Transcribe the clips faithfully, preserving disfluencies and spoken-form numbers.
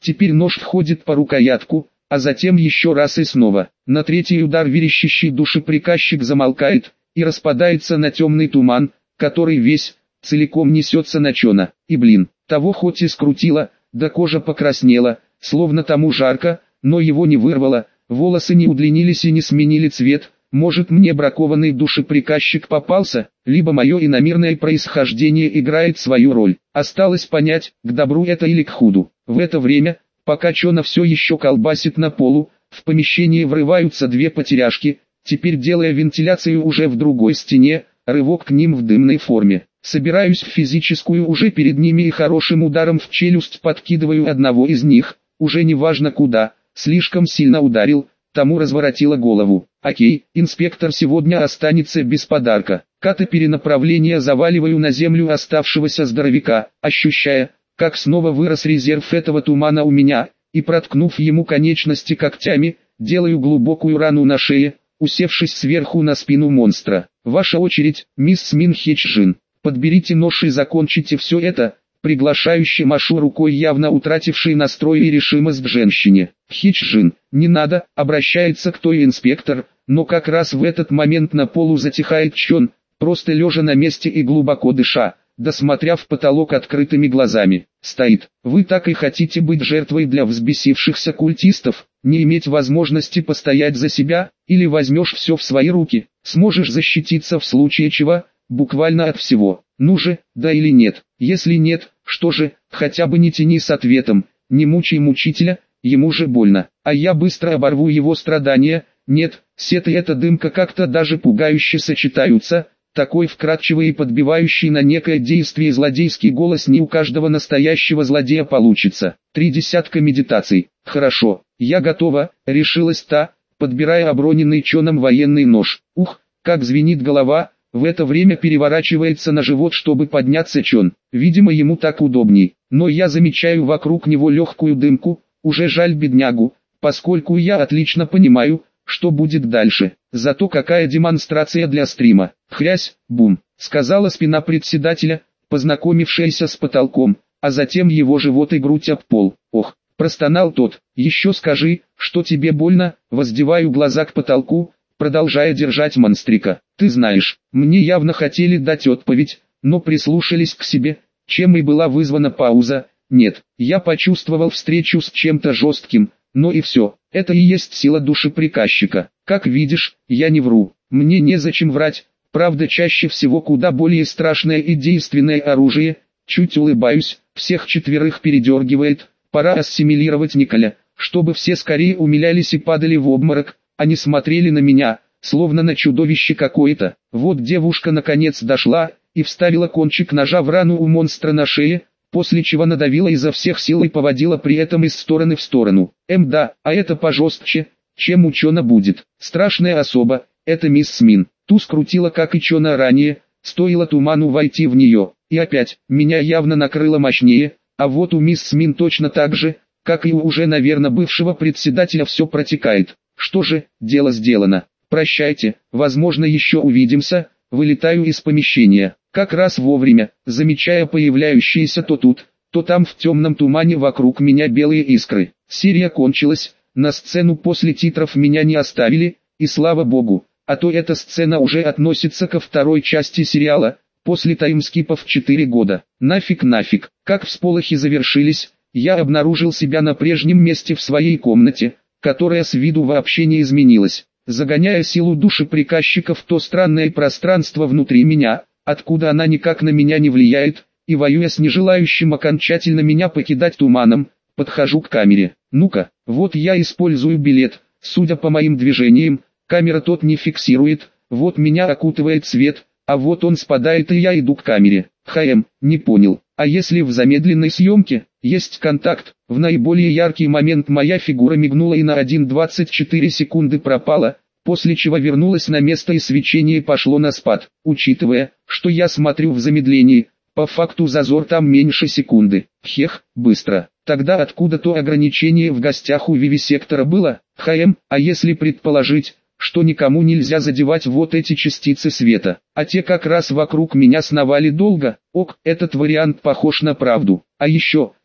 Теперь нож входит по рукоятку, а затем еще раз и снова. На третий удар верещащий душеприказчик замолкает и распадается на темный туман, который весь, целиком несется на Чона. И блин, того хоть и скрутило, да кожа покраснела, словно тому жарко, но его не вырвало, волосы не удлинились и не сменили цвет. Может, мне бракованный душеприказчик попался, либо мое иномирное происхождение играет свою роль. Осталось понять, к добру это или к худу. В это время, пока Чона все еще колбасит на полу, в помещении врываются две потеряшки, теперь делая вентиляцию уже в другой стене, рывок к ним в дымной форме. Собираюсь в физическую уже перед ними и хорошим ударом в челюсть подкидываю одного из них, уже не важно куда, слишком сильно ударил, тому разворотило голову. Окей, инспектор сегодня останется без подарка. Каты перенаправления заваливаю на землю оставшегося здоровяка, ощущая, как снова вырос резерв этого тумана у меня, и проткнув ему конечности когтями, делаю глубокую рану на шее, усевшись сверху на спину монстра. Ваша очередь, мисс Мин Хеч-Жин. Подберите нож и закончите все это, приглашающе машу рукой явно утратившей настрой и решимость к женщине. Хеч-Жин, не надо, обращается к той инспектор, но как раз в этот момент на полу затихает Чон, просто лежа на месте и глубоко дыша, досмотря в потолок открытыми глазами. Стоит. Вы так и хотите быть жертвой для взбесившихся культистов, не иметь возможности постоять за себя, или возьмешь все в свои руки, сможешь защититься в случае чего, буквально от всего. Ну же, да или нет? Если нет, что же, хотя бы не тяни с ответом, не мучай мучителя, ему же больно, а я быстро оборву его страдания. Нет, сет и эта дымка как-то даже пугающе сочетаются. Такой вкрадчивый и подбивающий на некое действие злодейский голос не у каждого настоящего злодея получится. Три десятка медитаций. Хорошо, я готова, решилась та, подбирая оброненный Чоном военный нож. Ух, как звенит голова, в это время переворачивается на живот, чтобы подняться Чон. Видимо, ему так удобней. Но я замечаю вокруг него легкую дымку, уже жаль беднягу, поскольку я отлично понимаю, что будет дальше. Зато какая демонстрация для стрима. Хрясь, бум, сказала спина председателя, познакомившаяся с потолком, а затем его живот и грудь об пол. Ох, простонал тот. Еще скажи, что тебе больно. Воздеваю глаза к потолку, продолжая держать монстрика. Ты знаешь, мне явно хотели дать отповедь, но прислушались к себе, чем и была вызвана пауза. Нет, я почувствовал встречу с чем-то жестким, но и все. Это и есть сила душеприказчика. Как видишь, я не вру. Мне незачем врать. Правда, чаще всего куда более страшное и действенное оружие. Чуть улыбаюсь, всех четверых передергивает. Пора ассимилировать Николя, чтобы все скорее умилялись и падали в обморок, а не смотрели на меня, словно на чудовище какое-то. Вот девушка наконец дошла и вставила кончик ножа в рану у монстра на шее, после чего надавила изо всех сил и поводила при этом из стороны в сторону. Эм да, а это пожестче, чем у Чона будет. Страшная особа, это мисс Мин. Ту скрутила как и Чона ранее, стоило туману войти в нее. И опять, меня явно накрыло мощнее, а вот у мисс Мин точно так же, как и у уже, наверное, бывшего председателя все протекает. Что же, дело сделано. Прощайте, возможно еще увидимся. Вылетаю из помещения. Как раз вовремя, замечая появляющиеся то тут, то там в темном тумане вокруг меня белые искры. Серия кончилась, на сцену после титров меня не оставили, и слава богу, а то эта сцена уже относится ко второй части сериала, после таймскипов четыре года. Нафиг нафиг, как всполохи завершились, я обнаружил себя на прежнем месте в своей комнате, которая с виду вообще не изменилась, загоняя силу душеприказчика в то странное пространство внутри меня, откуда она никак на меня не влияет, и воюя с нежелающим окончательно меня покидать туманом, подхожу к камере. Ну-ка, вот я использую билет, судя по моим движениям, камера тот не фиксирует, вот меня окутывает свет, а вот он спадает и я иду к камере. Хм, не понял, а если в замедленной съемке, есть контакт, в наиболее яркий момент моя фигура мигнула и на одна целая двадцать четыре секунды пропала, после чего вернулась на место и свечение пошло на спад. Учитывая, что я смотрю в замедлении, по факту зазор там меньше секунды. Хех, быстро. Тогда откуда то ограничение в гостях у вивисектора было? Хм, а если предположить, что никому нельзя задевать вот эти частицы света, а те как раз вокруг меня сновали долго? Ок, этот вариант похож на правду. А еще,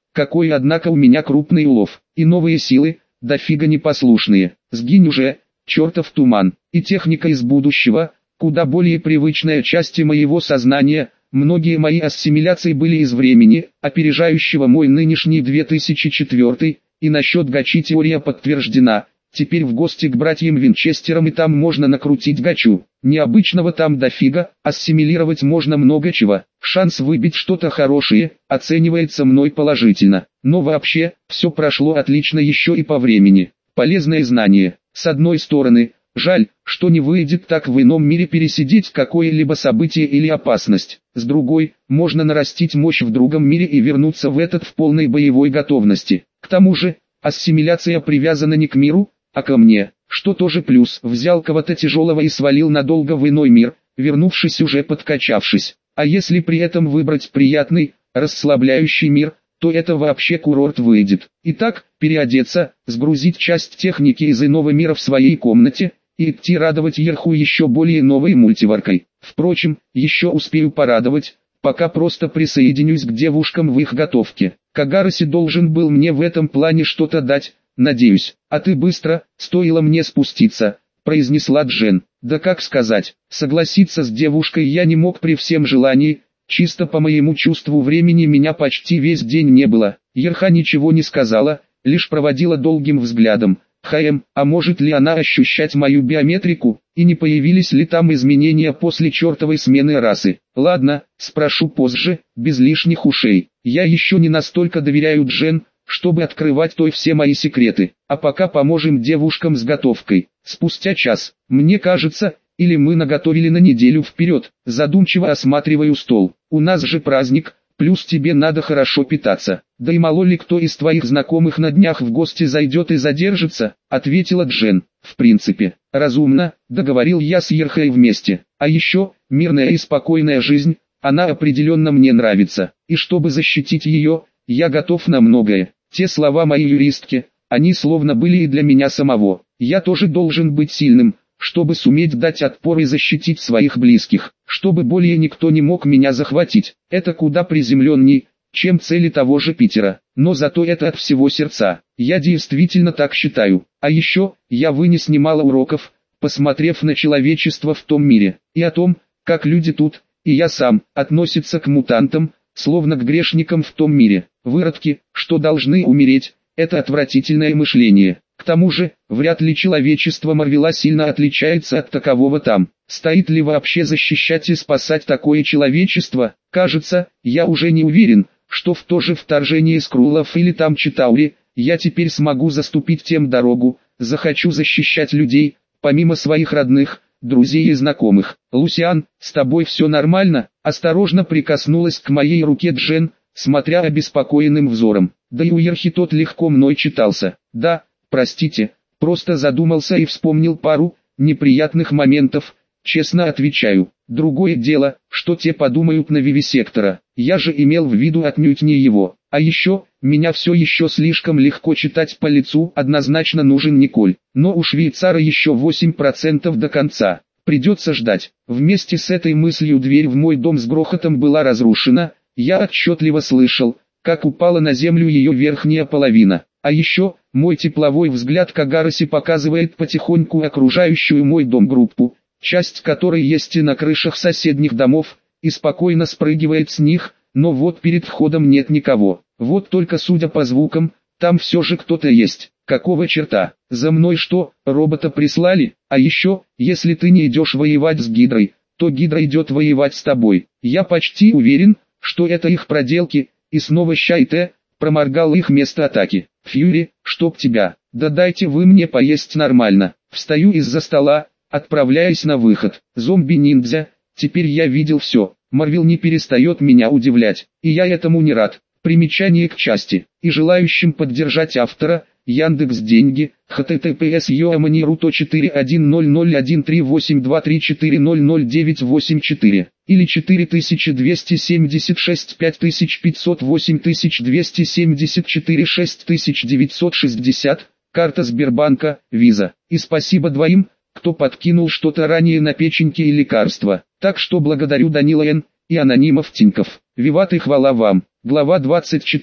какой однако у меня крупный улов, и новые силы, дофига непослушные. Сгинь уже, чертов туман, и техника из будущего, куда более привычная части моего сознания. Многие мои ассимиляции были из времени, опережающего мой нынешний две тысячи четвёртый, и насчет гачи теория подтверждена. Теперь в гости к братьям Винчестерам, и там можно накрутить гачу. Необычного там дофига, ассимилировать можно много чего. Шанс выбить что-то хорошее оценивается мной положительно. Но вообще, все прошло отлично еще и по времени. Полезное знание. С одной стороны, жаль, что не выйдет так в ином мире пересидеть какое-либо событие или опасность. С другой, можно нарастить мощь в другом мире и вернуться в этот в полной боевой готовности. К тому же, ассимиляция привязана не к миру, а ко мне, что тоже плюс. Взял кого-то тяжелого и свалил надолго в иной мир, вернувшись уже подкачавшись. А если при этом выбрать приятный, расслабляющий мир, то это вообще курорт выйдет. Итак, переодеться, сгрузить часть техники из иного мира в своей комнате, и идти радовать Ерху еще более новой мультиваркой. Впрочем, еще успею порадовать, пока просто присоединюсь к девушкам в их готовке. Кагароси должен был мне в этом плане что-то дать, надеюсь. А ты быстро, стоило мне спуститься, произнесла Джен. Да как сказать, согласиться с девушкой я не мог при всем желании. Чисто по моему чувству времени меня почти весь день не было. Ерха ничего не сказала, лишь проводила долгим взглядом. Хм, а может ли она ощущать мою биометрику, и не появились ли там изменения после чертовой смены расы? Ладно, спрошу позже, без лишних ушей. Я еще не настолько доверяю Джен, чтобы открывать той все мои секреты. А пока поможем девушкам с готовкой. Спустя час, мне кажется, или мы наготовили на неделю вперед, задумчиво осматриваю стол. У нас же праздник, плюс тебе надо хорошо питаться. Да и мало ли кто из твоих знакомых на днях в гости зайдет и задержится, ответила Джен. В принципе, разумно, договорил я с Ерхой вместе. А еще, мирная и спокойная жизнь, она определенно мне нравится. И чтобы защитить ее, я готов на многое. Те слова моей юристки, они словно были и для меня самого. Я тоже должен быть сильным, чтобы суметь дать отпор и защитить своих близких, чтобы более никто не мог меня захватить. Это куда приземленней, чем цели того же Питера, но зато это от всего сердца. Я действительно так считаю. А еще, я вынес немало уроков, посмотрев на человечество в том мире, и о том, как люди тут, и я сам, относятся к мутантам, словно к грешникам в том мире. Выродки, что должны умереть, это отвратительное мышление. К тому же, вряд ли человечество Марвела сильно отличается от такового там. Стоит ли вообще защищать и спасать такое человечество? Кажется, я уже не уверен, что в то же вторжение скруллов или там Читаури, я теперь смогу заступить тем дорогу, захочу защищать людей, помимо своих родных, друзей и знакомых. Лусиан, с тобой все нормально? Осторожно прикоснулась к моей руке Джен, смотря обеспокоенным взором. Да и у Ерхи тот легко мной читался. Да, простите, просто задумался и вспомнил пару неприятных моментов, честно отвечаю. Другое дело, что те подумают на вивисектора. Я же имел в виду отнюдь не его. А еще, меня все еще слишком легко читать по лицу, однозначно нужен Николь. Но у швейцара еще восемь процентов до конца. Придется ждать. Вместе с этой мыслью дверь в мой дом с грохотом была разрушена. Я отчетливо слышал, как упала на землю ее верхняя половина. А еще, мой тепловой взгляд Кагароси показывает потихоньку окружающую мой дом группу, часть которой есть и на крышах соседних домов, и спокойно спрыгивает с них, но вот перед входом нет никого. Вот только судя по звукам, там все же кто-то есть. Какого черта? За мной что, робота прислали? А еще, если ты не идешь воевать с Гидрой, то Гидра идет воевать с тобой. Я почти уверен, что это их проделки, и снова Щайте проморгал их место атаки. Фьюри, чтоб тебя, да дайте вы мне поесть нормально. Встаю из-за стола, отправляясь на выход. Зомби-ниндзя, теперь я видел все. Марвел не перестает меня удивлять, и я этому не рад. Примечание к части. И желающим поддержать автора, Яндекс деньги, https yoamani.ru четыре один ноль ноль один три восемь два три четыре ноль ноль девять восемь четыре или четыре тысячи двести семьдесят шесть пять тысяч пятьсот восемь тысяч двести семьдесят четыре шесть тысяч девятьсот шестьдесят, карта Сбербанка, Виза. И спасибо двоим, кто подкинул что-то ранее на печеньки и лекарства. Так что благодарю Данила Н. и анонимов Тиньков. Виват и хвала вам. Глава двадцать четыре.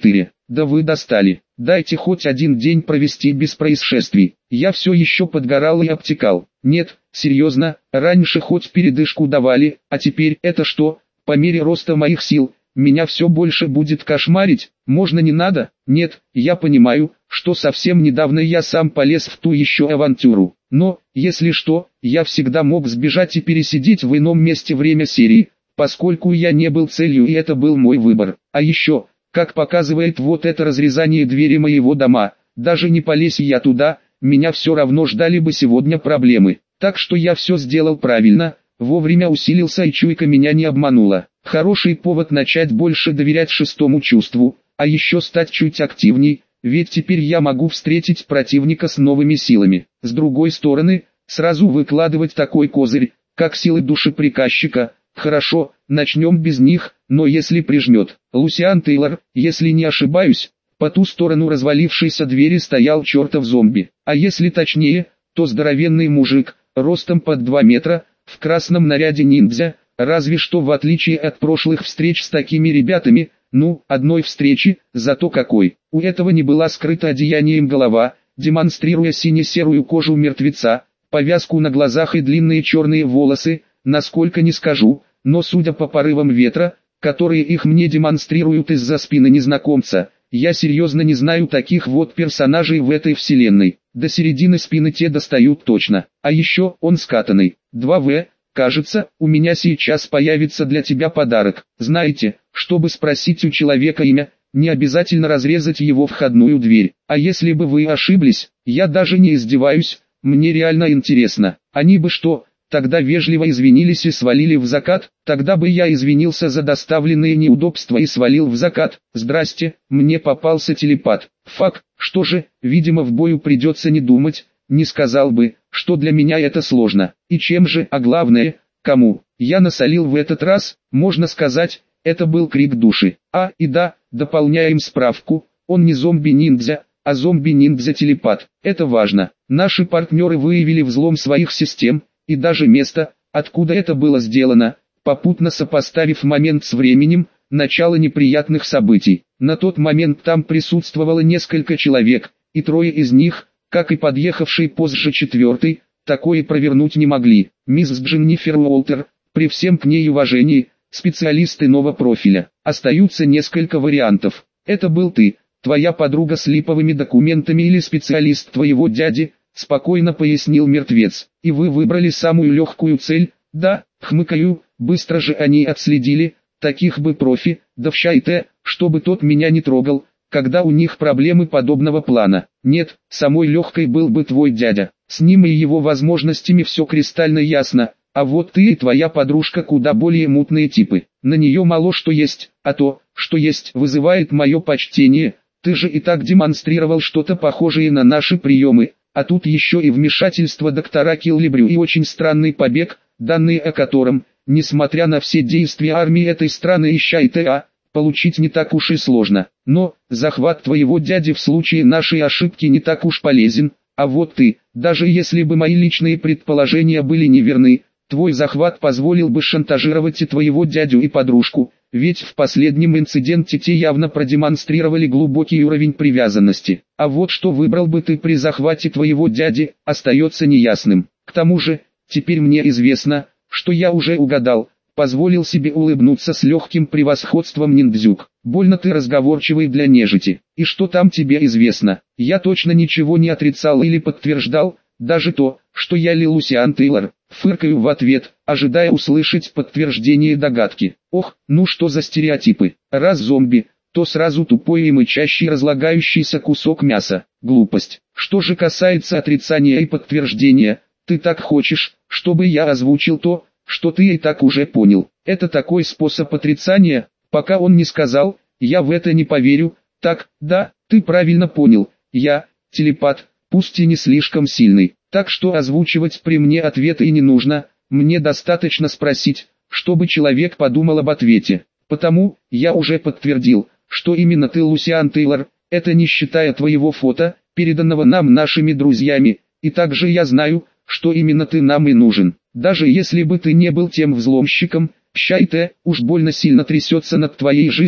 Да вы достали. Дайте хоть один день провести без происшествий. Я все еще подгорал и обтекал. Нет, серьезно, раньше хоть передышку давали, а теперь это что? По мере роста моих сил, меня все больше будет кошмарить. Можно не надо? Нет, я понимаю, что совсем недавно я сам полез в ту еще авантюру. Но, если что, я всегда мог сбежать и пересидеть в ином месте время серии, поскольку я не был целью и это был мой выбор. А еще, как показывает вот это разрезание двери моего дома, даже не полезь я туда, меня все равно ждали бы сегодня проблемы. Так что я все сделал правильно, вовремя усилился и чуйка меня не обманула. Хороший повод начать больше доверять шестому чувству, а еще стать чуть активней, ведь теперь я могу встретить противника с новыми силами. С другой стороны, сразу выкладывать такой козырь, как силы души приказчика, хорошо, начнем без них, но если прижмет. Лусиан Тейлор, если не ошибаюсь, по ту сторону развалившейся двери стоял чертов зомби, а если точнее, то здоровенный мужик, ростом под два метра, в красном наряде ниндзя, разве что в отличие от прошлых встреч с такими ребятами, ну, одной встречи, зато какой. У этого не была скрыта одеянием голова, демонстрируя сине-серую кожу мертвеца, повязку на глазах и длинные черные волосы, насколько не скажу, но судя по порывам ветра, которые их мне демонстрируют из-за спины незнакомца, я серьезно не знаю таких вот персонажей в этой вселенной. До середины спины те достают точно. А еще он скатанный. два вэ. Кажется, у меня сейчас появится для тебя подарок. Знаете, чтобы спросить у человека имя, не обязательно разрезать его входную дверь. А если бы вы ошиблись, я даже не издеваюсь, мне реально интересно. Они бы что, тогда вежливо извинились и свалили в закат? Тогда бы я извинился за доставленные неудобства и свалил в закат. Здрасте, мне попался телепат. Фак, что же, видимо в бою придется не думать. Не сказал бы, что для меня это сложно. И чем же, а главное, кому? Я насолил в этот раз, можно сказать, это был крик души. А, и да, дополняем справку, он не зомби-ниндзя, а зомби-ниндзя-телепат. Это важно. Наши партнеры выявили взлом своих систем, и даже место, откуда это было сделано, попутно сопоставив момент с временем, начало неприятных событий. На тот момент там присутствовало несколько человек, и трое из них, как и подъехавший позже четвертый, такое провернуть не могли. Мисс Дженнифер Уолтер, при всем к ней уважении, специалист иного профиля. Остаются несколько вариантов. Это был ты, твоя подруга с липовыми документами или специалист твоего дяди, спокойно пояснил мертвец. И вы выбрали самую легкую цель? Да, хмыкаю, быстро же они отследили, таких бы профи, да в шайте, чтобы тот меня не трогал, когда у них проблемы подобного плана. Нет, самой легкой был бы твой дядя. С ним и его возможностями все кристально ясно, а вот ты и твоя подружка куда более мутные типы. На нее мало что есть, а то, что есть, вызывает мое почтение. Ты же и так демонстрировал что-то похожее на наши приемы, а тут еще и вмешательство доктора Киллибрю и очень странный побег, данные о котором, несмотря на все действия армии этой страны и ЩАИТА, получить не так уж и сложно. Но, захват твоего дяди в случае нашей ошибки не так уж полезен, а вот ты, даже если бы мои личные предположения были неверны, твой захват позволил бы шантажировать и твоего дядю и подружку, ведь в последнем инциденте те явно продемонстрировали глубокий уровень привязанности. А вот что выбрал бы ты при захвате твоего дяди, остается неясным. К тому же, теперь мне известно, что я уже угадал, позволил себе улыбнуться с легким превосходством ниндзюк. Больно ты разговорчивый для нежити. И что там тебе известно? Я точно ничего не отрицал или подтверждал, даже то, что я ли Лусиан Тейлор. Фыркаю в ответ, ожидая услышать подтверждение догадки. Ох, ну что за стереотипы. Раз зомби, то сразу тупой и мычащий разлагающийся кусок мяса. Глупость. Что же касается отрицания и подтверждения, ты так хочешь, чтобы я озвучил то, что ты и так уже понял. Это такой способ отрицания, пока он не сказал, я в это не поверю. Так, да, ты правильно понял, я, телепат, пусть и не слишком сильный. Так что озвучивать при мне ответы и не нужно, мне достаточно спросить, чтобы человек подумал об ответе. Потому, я уже подтвердил, что именно ты Лусиан Тейлор, это не считая твоего фото, переданного нам нашими друзьями, и также я знаю, что именно ты нам и нужен. Даже если бы ты не был тем взломщиком, ЩАИТА уж больно сильно трясется над твоей жизнью,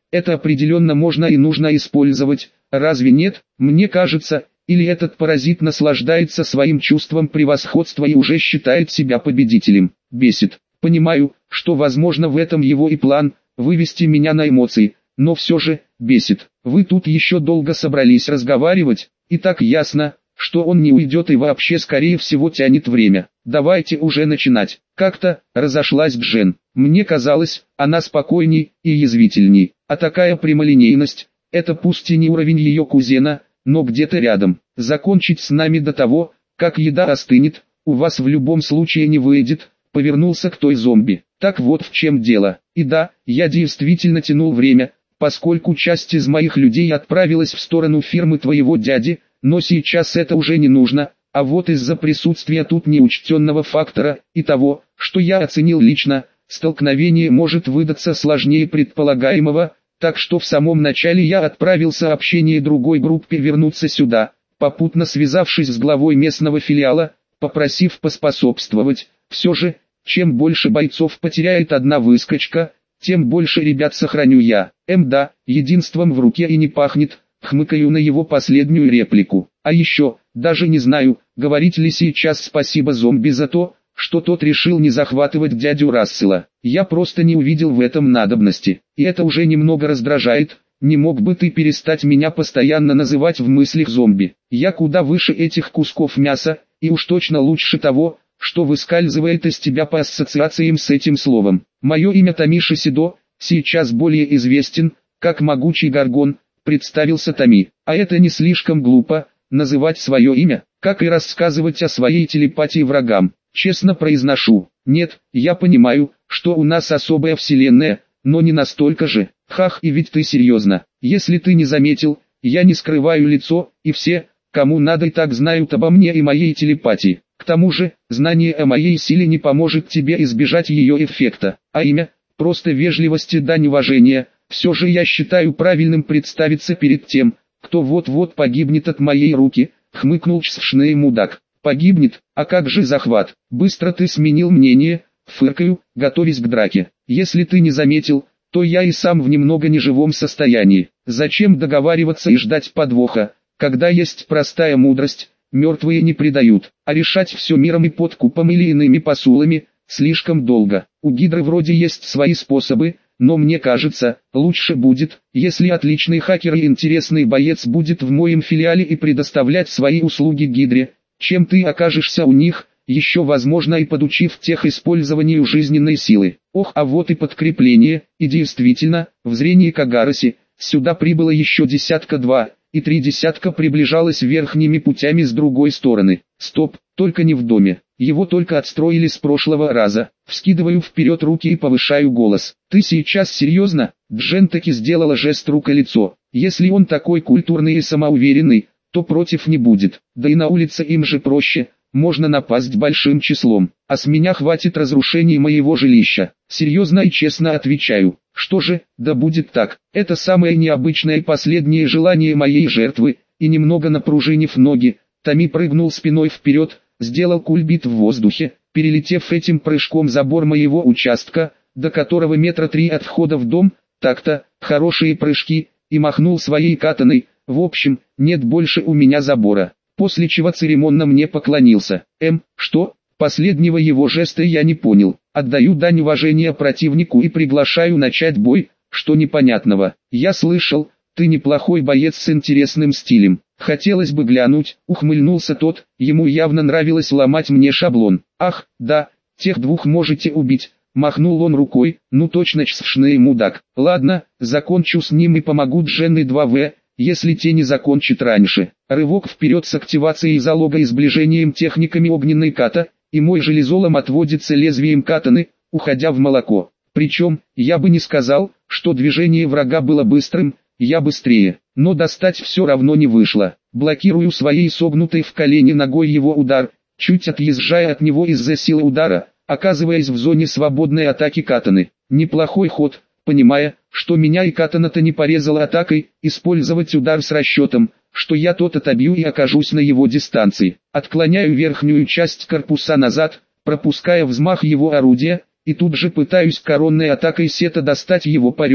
это определенно можно и нужно использовать, разве нет? Мне кажется, или этот паразит наслаждается своим чувством превосходства и уже считает себя победителем. Бесит. Понимаю, что возможно в этом его и план, вывести меня на эмоции, но все же, бесит. Вы тут еще долго собрались разговаривать, и так ясно, что он не уйдет и вообще скорее всего тянет время. Давайте уже начинать. Как-то разошлась Джен. Мне казалось, она спокойней и язвительней, а такая прямолинейность, это пусть и не уровень ее кузена, но где-то рядом. Закончить с нами до того, как еда остынет, у вас в любом случае не выйдет, повернулся к той зомби. Так вот в чем дело. И да, я действительно тянул время, поскольку часть из моих людей отправилась в сторону фирмы твоего дяди, но сейчас это уже не нужно, а вот из-за присутствия тут неучтенного фактора, и того, что я оценил лично, столкновение может выдаться сложнее предполагаемого, так что в самом начале я отправил сообщение другой группе вернуться сюда, попутно связавшись с главой местного филиала, попросив поспособствовать. Все же, чем больше бойцов потеряет одна выскочка, тем больше ребят сохраню я. Эм да, единством в руке и не пахнет, хмыкаю на его последнюю реплику. А еще, даже не знаю, говорить ли сейчас спасибо зомби за то, что тот решил не захватывать дядю Рассела. Я просто не увидел в этом надобности, и это уже немного раздражает. Не мог бы ты перестать меня постоянно называть в мыслях зомби? Я куда выше этих кусков мяса, и уж точно лучше того, что выскальзывает из тебя по ассоциациям с этим словом. Мое имя Тамиши Сидо, сейчас более известен, как Могучий Горгон, представился Тами. А это не слишком глупо, называть свое имя, как и рассказывать о своей телепатии врагам. Честно произношу, нет, я понимаю, что у нас особая вселенная, но не настолько же. Хах, и ведь ты серьезно. Если ты не заметил, я не скрываю лицо, и все, кому надо, и так знают обо мне и моей телепатии. К тому же, знание о моей силе не поможет тебе избежать ее эффекта, а имя, просто вежливости дань уважения. Все же я считаю правильным представиться перед тем, кто вот-вот погибнет от моей руки, хмыкнул чсвшный мудак. Погибнет, а как же захват? Быстро ты сменил мнение, фыркаю, готовясь к драке. Если ты не заметил, то я и сам в немного неживом состоянии. Зачем договариваться и ждать подвоха, когда есть простая мудрость, мертвые не предают, а решать все миром и подкупом или иными посулами, слишком долго. У Гидры вроде есть свои способы, но мне кажется, лучше будет, если отличный хакер и интересный боец будет в моем филиале и предоставлять свои услуги Гидре, чем ты окажешься у них, еще возможно и подучив тех использованию жизненной силы. Ох, а вот и подкрепление, и действительно, в зрении Кагароси, сюда прибыло еще десятка-два, и три десятка приближалось верхними путями с другой стороны. Стоп, только не в доме, его только отстроили с прошлого раза. Вскидываю вперед руки и повышаю голос. Ты сейчас серьезно? Джен таки сделала жест рука-лицо. Если он такой культурный и самоуверенный, то против не будет, да и на улице им же проще, можно напасть большим числом, а с меня хватит разрушений моего жилища. Серьезно и честно отвечаю, что же, да будет так, это самое необычное и последнее желание моей жертвы, и немного напружинив ноги, Тами прыгнул спиной вперед, сделал кульбит в воздухе, перелетев этим прыжком забор моего участка, до которого метра три от входа в дом, так-то, хорошие прыжки, и махнул своей катаной. В общем, нет больше у меня забора, после чего церемонно мне поклонился. Эм, что? Последнего его жеста я не понял. Отдаю дань уважения противнику и приглашаю начать бой, что непонятного. Я слышал, ты неплохой боец с интересным стилем. Хотелось бы глянуть, ухмыльнулся тот, ему явно нравилось ломать мне шаблон. Ах, да, тех двух можете убить. Махнул он рукой, ну точно чсвшный мудак. Ладно, закончу с ним и помогу Джен и два вэ. Если те не закончат раньше. Рывок вперед с активацией залога и сближением техниками огненной ката, и мой железолом отводится лезвием катаны, уходя в молоко. Причем, я бы не сказал, что движение врага было быстрым, я быстрее, но достать все равно не вышло. Блокирую своей согнутой в колени ногой его удар, чуть отъезжая от него из-за силы удара, оказываясь в зоне свободной атаки катаны. Неплохой ход, понимая, что меня и катана-то не порезала атакой, использовать удар с расчетом, что я тот отобью и окажусь на его дистанции. Отклоняю верхнюю часть корпуса назад, пропуская взмах его орудия, и тут же пытаюсь коронной атакой сета достать его по ребрам,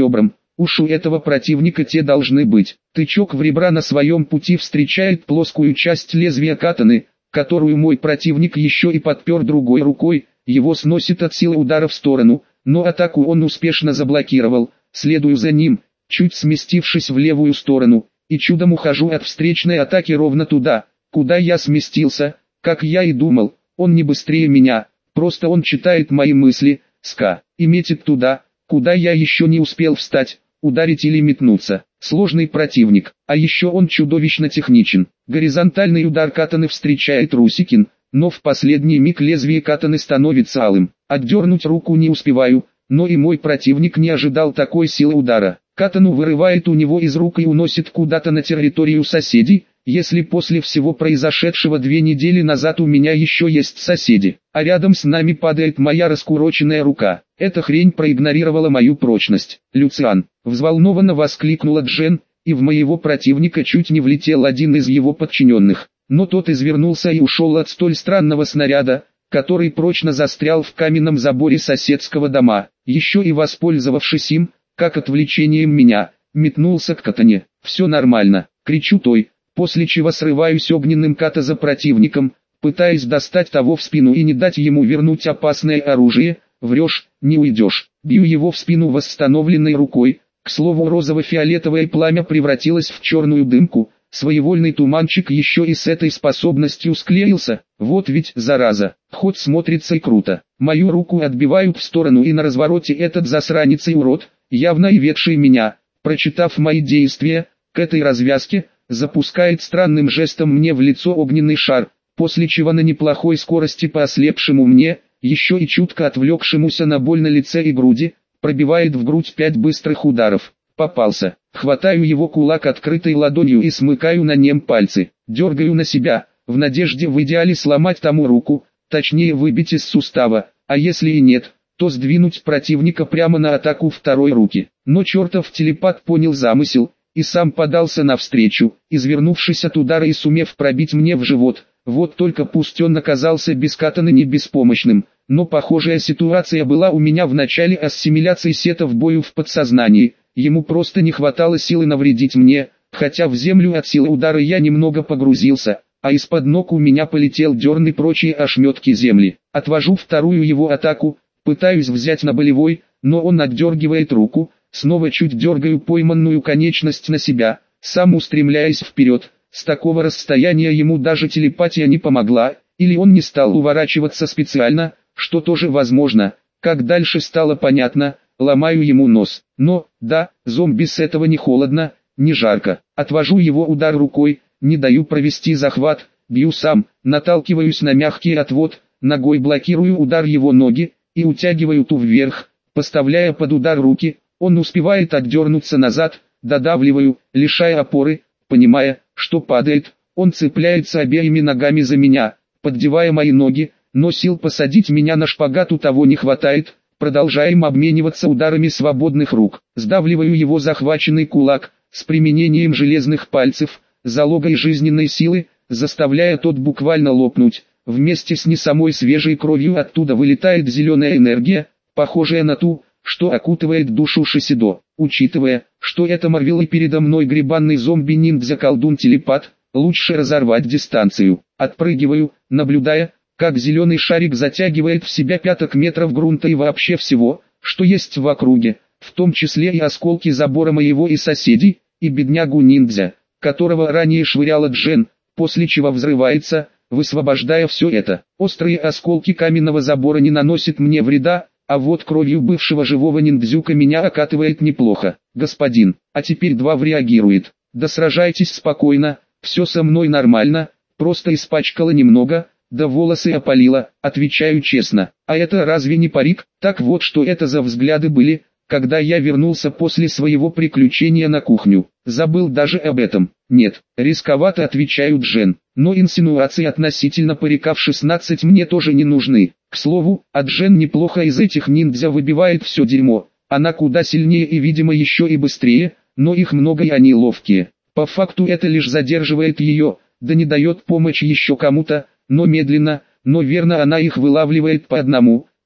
уж у этого противника те должны быть. Тычок в ребра на своем пути встречает плоскую часть лезвия катаны, которую мой противник еще и подпер другой рукой, его сносит от силы удара в сторону, но атаку он успешно заблокировал, следую за ним, чуть сместившись в левую сторону, и чудом ухожу от встречной атаки ровно туда, куда я сместился, как я и думал, он не быстрее меня, просто он читает мои мысли, ска, и метит туда, куда я еще не успел встать, ударить или метнуться. Сложный противник, а еще он чудовищно техничен. Горизонтальный удар катаны встречает Русикин, но в последний миг лезвие катаны становится алым. Отдернуть руку не успеваю, но и мой противник не ожидал такой силы удара. Катану вырывает у него из рук и уносит куда-то на территорию соседей, если после всего произошедшего две недели назад у меня еще есть соседи, а рядом с нами падает моя раскуроченная рука. Эта хрень проигнорировала мою прочность. «Люциан!» — взволнованно воскликнула Джен, и в моего противника чуть не влетел один из его подчиненных. Но тот извернулся и ушел от столь странного снаряда, который прочно застрял в каменном заборе соседского дома. Еще и воспользовавшись им, как отвлечением меня, метнулся к катане. «Все нормально!» — кричу той, после чего срываюсь огненным ката за противником, пытаясь достать того в спину и не дать ему вернуть опасное оружие. «Врешь, не уйдешь!» Бью его в спину восстановленной рукой. К слову, розово-фиолетовое пламя превратилось в черную дымку. Своевольный туманчик еще и с этой способностью склеился. Вот ведь зараза, ход смотрится и круто. Мою руку отбивают в сторону, и на развороте этот засранец и урод, явно и ведший меня, прочитав мои действия, к этой развязке, запускает странным жестом мне в лицо огненный шар, после чего на неплохой скорости по ослепшему мне, еще и чутко отвлекшемуся на боль на лице и груди, пробивает в грудь пять быстрых ударов. Попался. Хватаю его кулак открытой ладонью и смыкаю на нем пальцы. Дергаю на себя, в надежде в идеале сломать тому руку, точнее выбить из сустава, а если и нет, то сдвинуть противника прямо на атаку второй руки. Но чертов телепат понял замысел, и сам подался навстречу, извернувшись от удара и сумев пробить мне в живот. Вот только пусть он оказался без катаны не беспомощным, но похожая ситуация была у меня в начале ассимиляции сета в бою в подсознании. Ему просто не хватало силы навредить мне, хотя в землю от силы удара я немного погрузился, а из-под ног у меня полетел дерн и прочие ошметки земли. Отвожу вторую его атаку, пытаюсь взять на болевой, но он отдергивает руку, снова чуть дергаю пойманную конечность на себя, сам устремляясь вперед. С такого расстояния ему даже телепатия не помогла, или он не стал уворачиваться специально, что тоже возможно. Как дальше стало понятно, ломаю ему нос. Но, да, зомби с этого не холодно, не жарко. Отвожу его удар рукой, не даю провести захват, бью сам, наталкиваюсь на мягкий отвод, ногой блокирую удар его ноги, и утягиваю ту вверх, поставляя под удар руки. Он успевает отдернуться назад, додавливаю, лишая опоры, понимая, что падает. Он цепляется обеими ногами за меня, поддевая мои ноги, но сил посадить меня на шпагат у того не хватает. Продолжаем обмениваться ударами свободных рук. Сдавливаю его захваченный кулак, с применением железных пальцев, залогой жизненной силы, заставляя тот буквально лопнуть. Вместе с не самой свежей кровью оттуда вылетает зеленая энергия, похожая на ту, что окутывает душу Шисидо. Учитывая, что это Марвел и передо мной грибанный зомби-ниндзя-колдун-телепат, лучше разорвать дистанцию. Отпрыгиваю, наблюдая, как зеленый шарик затягивает в себя пяток метров грунта и вообще всего, что есть в округе, в том числе и осколки забора моего и соседей, и беднягу-ниндзя, которого ранее швыряла Джен, после чего взрывается, высвобождая все это. Острые осколки каменного забора не наносят мне вреда, а вот кровью бывшего живого ниндзюка меня окатывает неплохо. Господин, а теперь два реагирует. Да сражайтесь спокойно, все со мной нормально, просто испачкало немного, да волосы опалило, отвечаю честно. А это разве не парик? Так вот что это за взгляды были, когда я вернулся после своего приключения на кухню. Забыл даже об этом. Нет, рисковато, отвечаю Джен, но инсинуации относительно парика в шестнадцать мне тоже не нужны. К слову, а Джен неплохо из этих ниндзя выбивает все дерьмо. Она куда сильнее и видимо еще и быстрее, но их много и они ловкие. По факту это лишь задерживает ее, да не дает помощь еще кому-то, но медленно, но верно она их вылавливает по одному,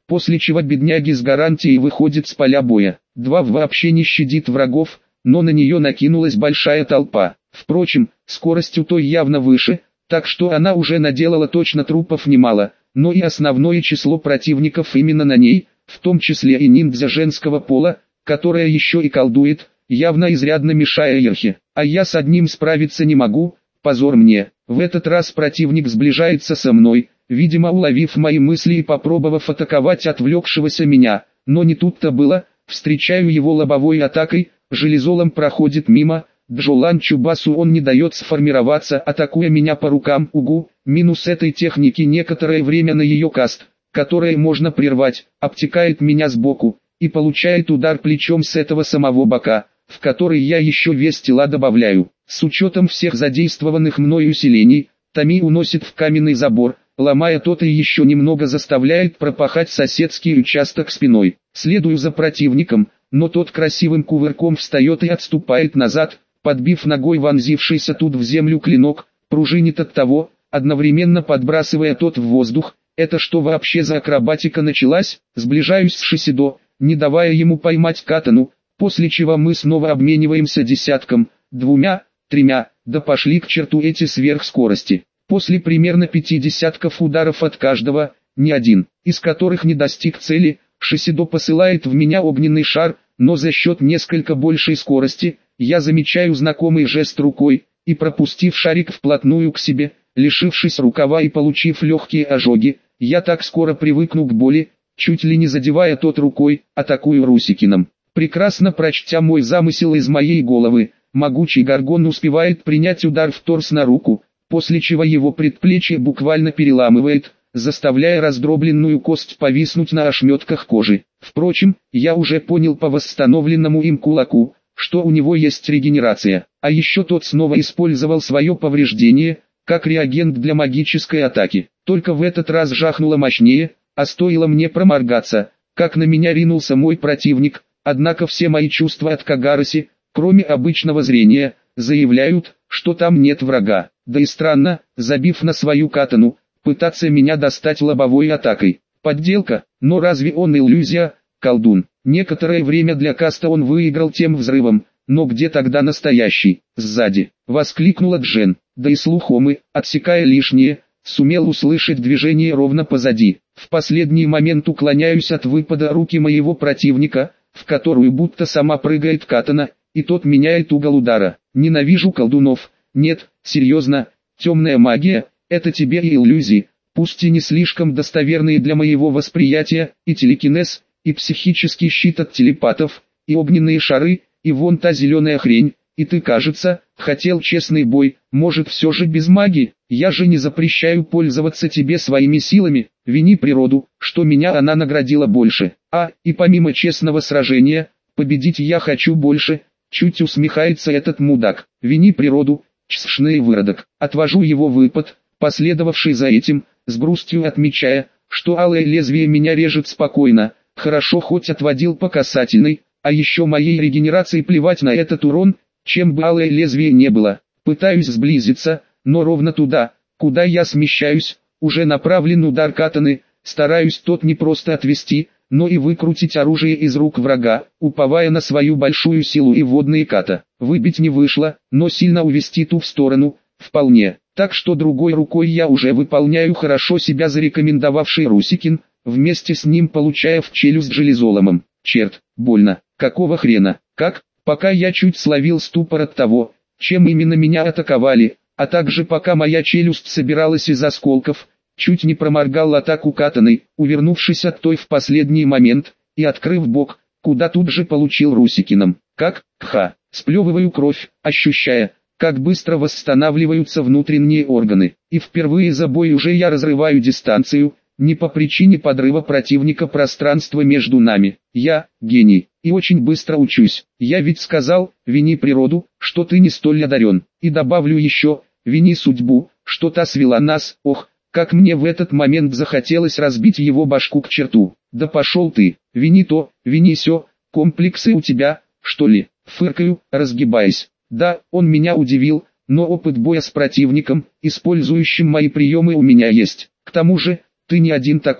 после чего бедняги с гарантией выходит с поля боя. Два вообще не щадит врагов, но на нее накинулась большая толпа. Впрочем, скорость у той явно выше, так что она уже наделала точно трупов немало, но и основное число противников именно на ней, в том числе и ниндзя женского пола, которая еще и колдует, явно изрядно мешая Ирхе. А я с одним справиться не могу, позор мне. В этот раз противник сближается со мной, видимо уловив мои мысли и попробовав атаковать отвлекшегося меня, но не тут-то было, встречаю его лобовой атакой, железолом проходит мимо, Джолан Чубасу он не дает сформироваться, атакуя меня по рукам. Угу, минус этой техники некоторое время на ее каст, которое можно прервать, обтекает меня сбоку, и получает удар плечом с этого самого бока, в который я еще вес тела добавляю. С учетом всех задействованных мной усилений, Тами уносит в каменный забор, ломая тот и еще немного заставляет пропахать соседский участок спиной. Следую за противником, но тот красивым кувырком встает и отступает назад, подбив ногой вонзившийся тут в землю клинок, пружинит от того, одновременно подбрасывая тот в воздух. Это что вообще за акробатика началась? Сближаюсь с Шисидо, не давая ему поймать катану, после чего мы снова обмениваемся десятком, двумя, тремя, да пошли к черту эти сверхскорости. После примерно пяти десятков ударов от каждого, ни один, из которых не достиг цели, Шисидо посылает в меня огненный шар, но за счет несколько большей скорости, я замечаю знакомый жест рукой, и пропустив шарик вплотную к себе, лишившись рукава и получив легкие ожоги, я так скоро привыкну к боли, чуть ли не задевая тот рукой, атакую Русикиным. Прекрасно прочтя мой замысел из моей головы, могучий горгон успевает принять удар в торс на руку, после чего его предплечье буквально переламывает, заставляя раздробленную кость повиснуть на ошметках кожи. Впрочем, я уже понял по восстановленному им кулаку, что у него есть регенерация, а еще тот снова использовал свое повреждение, как реагент для магической атаки. Только в этот раз жахнуло мощнее, а стоило мне проморгаться, как на меня ринулся мой противник, однако все мои чувства от Кагараси, кроме обычного зрения, заявляют, что там нет врага. Да и странно, забив на свою катану, пытаться меня достать лобовой атакой. Подделка, но разве он иллюзия, колдун? Некоторое время для каста он выиграл тем взрывом, но где тогда настоящий? Сзади, воскликнула Джен, да и слухом и, отсекая лишнее, сумел услышать движение ровно позади. В последний момент уклоняюсь от выпада руки моего противника, в которую будто сама прыгает катана, и тот меняет угол удара. Ненавижу колдунов. Нет, серьезно, темная магия, это тебе и иллюзии, пусть и не слишком достоверные для моего восприятия, и телекинез, и психический щит от телепатов, и огненные шары, и вон та зеленая хрень, и ты, кажется, хотел честный бой, может все же без магии. Я же не запрещаю пользоваться тебе своими силами, вини природу, что меня она наградила больше. А, и помимо честного сражения, победить я хочу больше, чуть усмехается этот мудак. Вини природу, чсшный выродок. Отвожу его выпад, последовавший за этим, с грустью отмечая, что алое лезвие меня режет спокойно. Хорошо хоть отводил по касательной, а еще моей регенерации плевать на этот урон, чем бы алое лезвие не было. Пытаюсь сблизиться, но ровно туда, куда я смещаюсь, уже направлен удар катаны, стараюсь тот не просто отвести, но и выкрутить оружие из рук врага, уповая на свою большую силу и водные ката. Выбить не вышло, но сильно увести ту в сторону, вполне. Так что другой рукой я уже выполняю хорошо себя зарекомендовавший Русикин, вместе с ним получая в челюсть железоломом. Черт, больно, какого хрена, как? Пока я чуть словил ступор от того, чем именно меня атаковали, а также пока моя челюсть собиралась из осколков, чуть не проморгал атаку катаной, увернувшись от той в последний момент, и открыв бок, куда тут же получил Русикиным. Как, кха, сплевываю кровь, ощущая, как быстро восстанавливаются внутренние органы, и впервые за бой уже я разрываю дистанцию, не по причине подрыва противника пространства между нами. Я, гений, и очень быстро учусь. Я ведь сказал, вини природу, что ты не столь одарен. И добавлю еще, вини судьбу, что та свела нас. Ох, как мне в этот момент захотелось разбить его башку к черту. Да пошел ты, вини то, вини сё, комплексы у тебя, что ли? Фыркаю, разгибаясь. Да, он меня удивил, но опыт боя с противником, использующим мои приемы, у меня есть. К тому же, ты не один такой.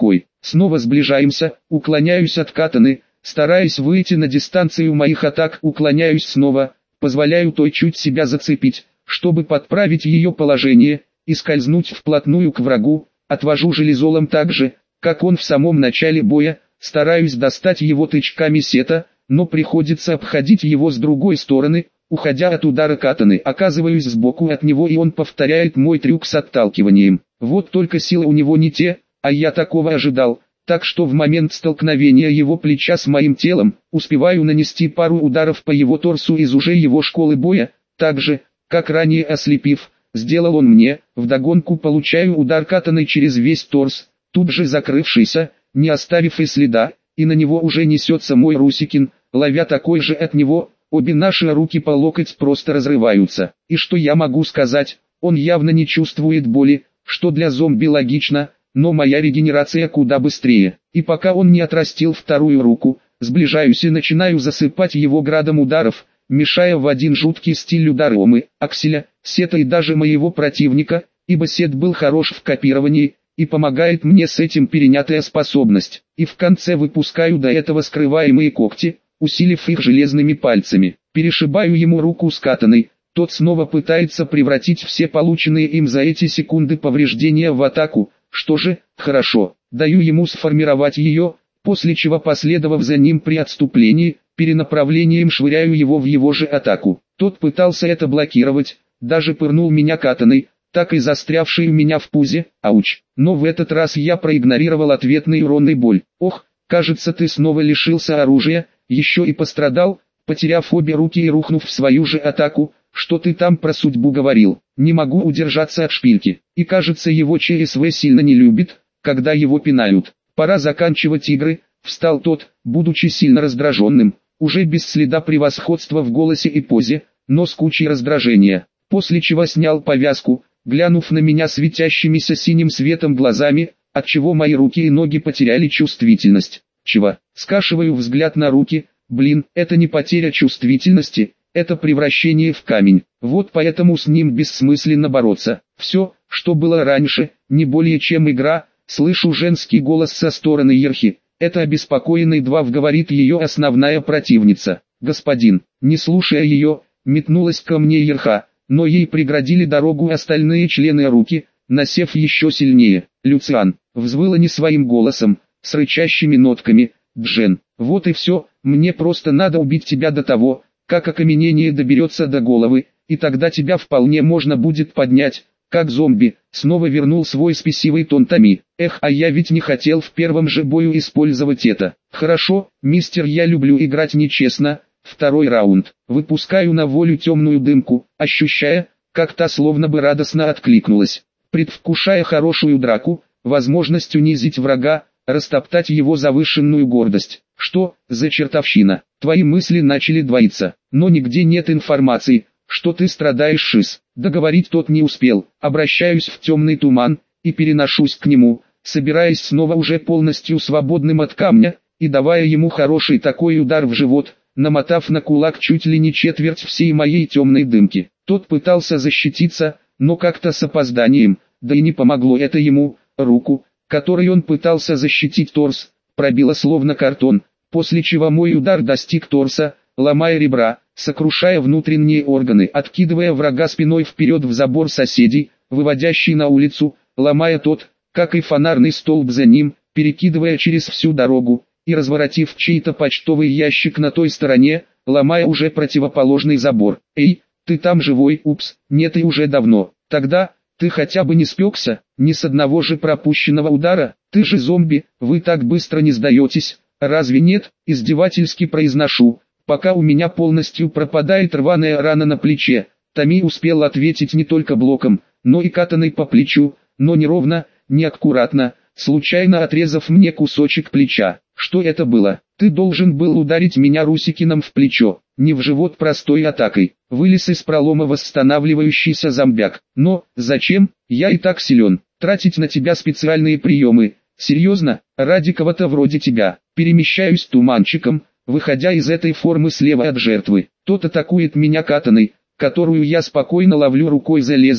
Снова сближаемся, уклоняюсь от катаны, стараясь выйти на дистанцию моих атак, уклоняюсь снова, позволяю той чуть себя зацепить, чтобы подправить ее положение, и скользнуть вплотную к врагу, отвожу железолом так же, как он в самом начале боя, стараюсь достать его тычками сета, но приходится обходить его с другой стороны, уходя от удара катаны, оказываюсь сбоку от него и он повторяет мой трюк с отталкиванием. Вот только силы у него не те, а я такого ожидал, так что в момент столкновения его плеча с моим телом, успеваю нанести пару ударов по его торсу из уже его школы боя, так же, как ранее ослепив, сделал он мне, вдогонку получаю удар катаной через весь торс, тут же закрывшийся, не оставив и следа, и на него уже несется мой Русикин, ловя такой же от него, обе наши руки по локоть просто разрываются. И что я могу сказать, он явно не чувствует боли, что для зомби логично, но моя регенерация куда быстрее. И пока он не отрастил вторую руку, сближаюсь и начинаю засыпать его градом ударов, мешая в один жуткий стиль удары Омы, Акселя, Сета и даже моего противника, ибо Сет был хорош в копировании, и помогает мне с этим перенятая способность. И в конце выпускаю до этого скрываемые когти, усилив их железными пальцами. Перешибаю ему руку с катаной, тот снова пытается превратить все полученные им за эти секунды повреждения в атаку. Что же, хорошо, даю ему сформировать ее, после чего, последовав за ним при отступлении, перенаправлением швыряю его в его же атаку. Тот пытался это блокировать, даже пырнул меня катаной, так и застрявшей у меня в пузе, ауч. Но в этот раз я проигнорировал ответный урон и боль. Ох, кажется, ты снова лишился оружия, еще и пострадал, потеряв обе руки и рухнув в свою же атаку. Что ты там про судьбу говорил? Не могу удержаться от шпильки. И кажется, его ЧСВ сильно не любит, когда его пинают. Пора заканчивать игры, встал тот, будучи сильно раздраженным, уже без следа превосходства в голосе и позе, но с кучей раздражения. После чего снял повязку, глянув на меня светящимися синим светом глазами, отчего мои руки и ноги потеряли чувствительность. Чего? Скашиваю взгляд на руки, блин, это не потеря чувствительности. Это превращение в камень, вот поэтому с ним бессмысленно бороться. Все, что было раньше, не более чем игра. Слышу женский голос со стороны Ерхи. Это обеспокоенный Двав, говорит ее основная противница. Господин, не слушая ее, метнулась ко мне Ерха, но ей преградили дорогу остальные члены руки, насев еще сильнее. Люциан, взвыла не своим голосом, с рычащими нотками. Джен, вот и все, мне просто надо убить тебя до того, как окаменение доберется до головы, и тогда тебя вполне можно будет поднять, как зомби. Снова вернул свой спесивый тон Томи. Эх, а я ведь не хотел в первом же бою использовать это. Хорошо, мистер, я люблю играть нечестно. Второй раунд. Выпускаю на волю темную дымку, ощущая, как та словно бы радостно откликнулась. Предвкушая хорошую драку, возможность унизить врага, растоптать его завышенную гордость. Что за чертовщина? Твои мысли начали двоиться, но нигде нет информации, что ты страдаешь шиз. Договорить тот не успел. Обращаюсь в темный туман и переношусь к нему, собираясь снова уже полностью свободным от камня, и давая ему хороший такой удар в живот, намотав на кулак чуть ли не четверть всей моей темной дымки. Тот пытался защититься, но как-то с опозданием, да и не помогло это ему. Руку, которой он пытался защитить торс, пробило словно картон, после чего мой удар достиг торса, ломая ребра, сокрушая внутренние органы, откидывая врага спиной вперед в забор соседей, выводящий на улицу, ломая тот, как и фонарный столб за ним, перекидывая через всю дорогу, и разворотив чей-то почтовый ящик на той стороне, ломая уже противоположный забор. Эй, ты там живой? Упс, нет и уже давно. Тогда, ты хотя бы не спекся, ни с одного же пропущенного удара, ты же зомби, вы так быстро не сдаетесь, разве нет? Издевательски произношу, пока у меня полностью пропадает рваная рана на плече. Томи успел ответить не только блоком, но и катаной по плечу, но неровно, неаккуратно, случайно отрезав мне кусочек плеча. Что это было? Ты должен был ударить меня Русикином в плечо, не в живот простой атакой. Вылез из пролома восстанавливающийся зомбяк. Но, зачем? Я и так силен. Тратить на тебя специальные приемы. Серьезно? Ради кого-то вроде тебя. Перемещаюсь туманчиком, выходя из этой формы слева от жертвы. Тот атакует меня катаной, которую я спокойно ловлю рукой за лезвие,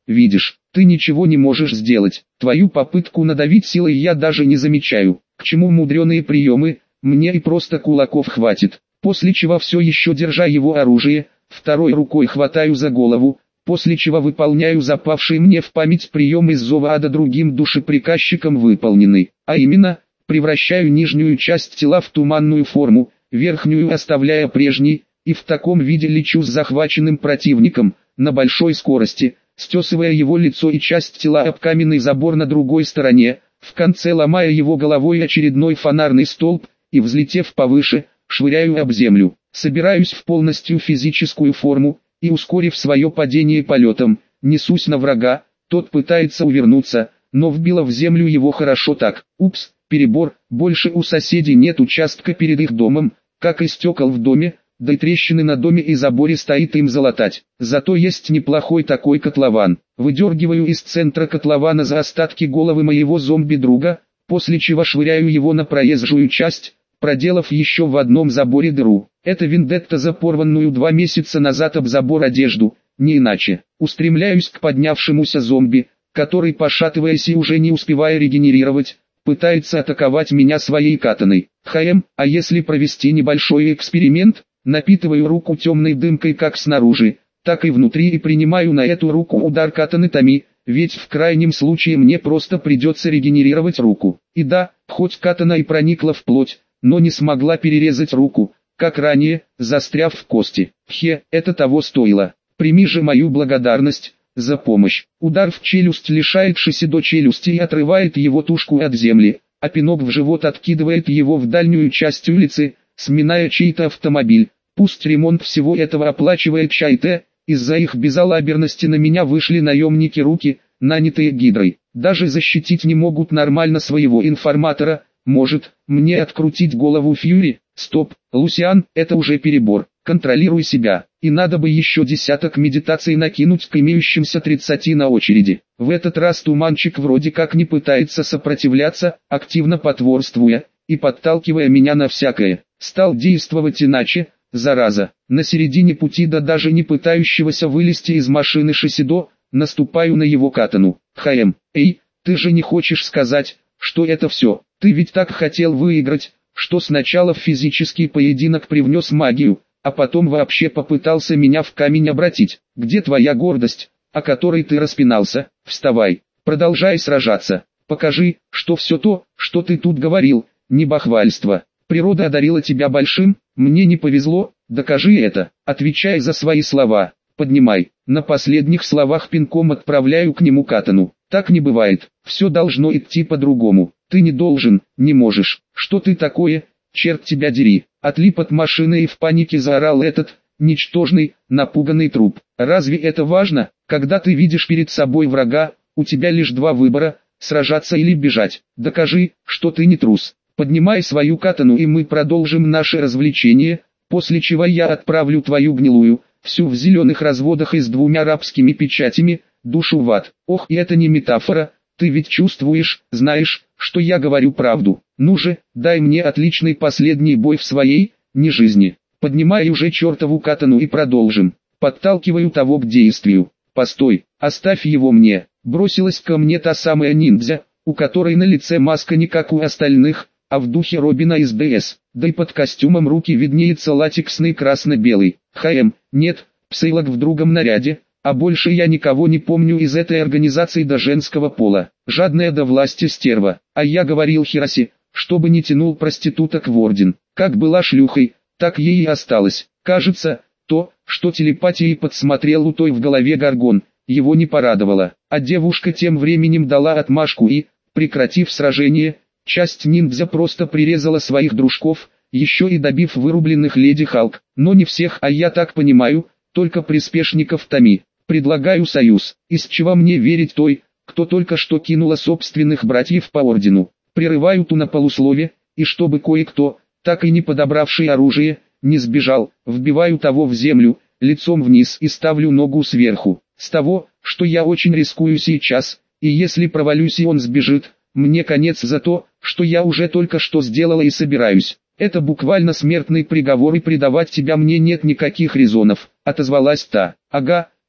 видишь, ты ничего не можешь сделать. Твою попытку надавить силой я даже не замечаю. К чему мудреные приемы, мне и просто кулаков хватит. После чего все еще держа его оружие, второй рукой хватаю за голову, после чего выполняю запавший мне в память прием из зова ада другим душеприказчиком выполненный, а именно, превращаю нижнюю часть тела в туманную форму, верхнюю оставляя прежней, и в таком виде лечу с захваченным противником, на большой скорости, стесывая его лицо и часть тела об каменный забор на другой стороне, в конце ломая его головой очередной фонарный столб, и взлетев повыше, швыряю об землю. Собираюсь в полностью физическую форму, и ускорив свое падение полетом, несусь на врага, тот пытается увернуться, но вбило в землю его хорошо так. Упс, перебор, больше у соседей нет участка перед их домом, как и стекол в доме, да и трещины на доме и заборе стоит им залатать. Зато есть неплохой такой котлован. Выдергиваю из центра котлована за остатки головы моего зомби-друга, после чего швыряю его на проезжую часть, проделав еще в одном заборе дыру. Это вендетта за порванную два месяца назад об забор одежду, не иначе. Устремляюсь к поднявшемуся зомби, который, пошатываясь и уже не успевая регенерировать, пытается атаковать меня своей катаной. Хм, а если провести небольшой эксперимент, напитываю руку темной дымкой как снаружи, так и внутри и принимаю на эту руку удар катаны Тами, ведь в крайнем случае мне просто придется регенерировать руку. И да, хоть катана и проникла в плоть, но не смогла перерезать руку, как ранее, застряв в кости. Хе, это того стоило. Прими же мою благодарность за помощь. Удар в челюсть лишает Шисидо челюсти и отрывает его тушку от земли, а пинок в живот откидывает его в дальнюю часть улицы, сминая чей-то автомобиль. Пусть ремонт всего этого оплачивает Чайте, из-за их безалаберности на меня вышли наемники руки, нанятые Гидрой. Даже защитить не могут нормально своего информатора. Может, мне открутить голову Фьюри? Стоп, Лусиан, это уже перебор. Контролируй себя. И надо бы еще десяток медитаций накинуть к имеющимся тридцати на очереди. В этот раз туманчик вроде как не пытается сопротивляться, активно потворствуя и подталкивая меня на всякое. Стал действовать иначе, зараза. На середине пути до даже не пытающегося вылезти из машины Шисидо, наступаю на его катану. Хм, эй, ты же не хочешь сказать, что это все? Ты ведь так хотел выиграть, что сначала в физический поединок привнес магию, а потом вообще попытался меня в камень обратить. Где твоя гордость, о которой ты распинался? Вставай, продолжай сражаться. Покажи, что все то, что ты тут говорил, не бахвальство. Природа одарила тебя большим, мне не повезло, докажи это. Отвечай за свои слова, поднимай. На последних словах пинком отправляю к нему катану. Так не бывает, все должно идти по-другому. Ты не должен, не можешь. Что ты такое, черт тебя дери. Отлип от машины и в панике заорал этот, ничтожный, напуганный труп. Разве это важно, когда ты видишь перед собой врага, у тебя лишь два выбора, сражаться или бежать. Докажи, что ты не трус. Поднимай свою катану и мы продолжим наше развлечение, после чего я отправлю твою гнилую, всю в зеленых разводах и с двумя арабскими печатями, душу в ад. Ох, и это не метафора, ты ведь чувствуешь, знаешь, что я говорю правду. Ну же, дай мне отличный последний бой в своей, не жизни. Поднимай уже чертову катану и продолжим. Подталкиваю того к действию. Постой, оставь его мне. Бросилась ко мне та самая ниндзя, у которой на лице маска не как у остальных, а в духе Робина из ДС. Да и под костюмом руки виднеется латексный красно-белый. Хм, нет, Псейлок в другом наряде. А больше я никого не помню из этой организации до женского пола. Жадная до власти стерва. А я говорил Хироси, чтобы не тянул проституток в орден. Как была шлюхой, так ей и осталось. Кажется, то, что телепатией подсмотрел у той в голове Гаргон, его не порадовало. А девушка тем временем дала отмашку и, прекратив сражение, часть ниндзя просто прирезала своих дружков, еще и добив вырубленных леди Халк. Но не всех, а я так понимаю, только приспешников Тами. Предлагаю союз, из чего мне верить той, кто только что кинула собственных братьев по ордену. Прерываю ту на полуслове, и чтобы кое-кто, так и не подобравший оружие, не сбежал, вбиваю того в землю, лицом вниз и ставлю ногу сверху. С того, что я очень рискую сейчас, и если провалюсь и он сбежит, мне конец за то, что я уже только что сделала и собираюсь. Это буквально смертный приговор и предавать тебя мне нет никаких резонов, отозвалась та. Ага.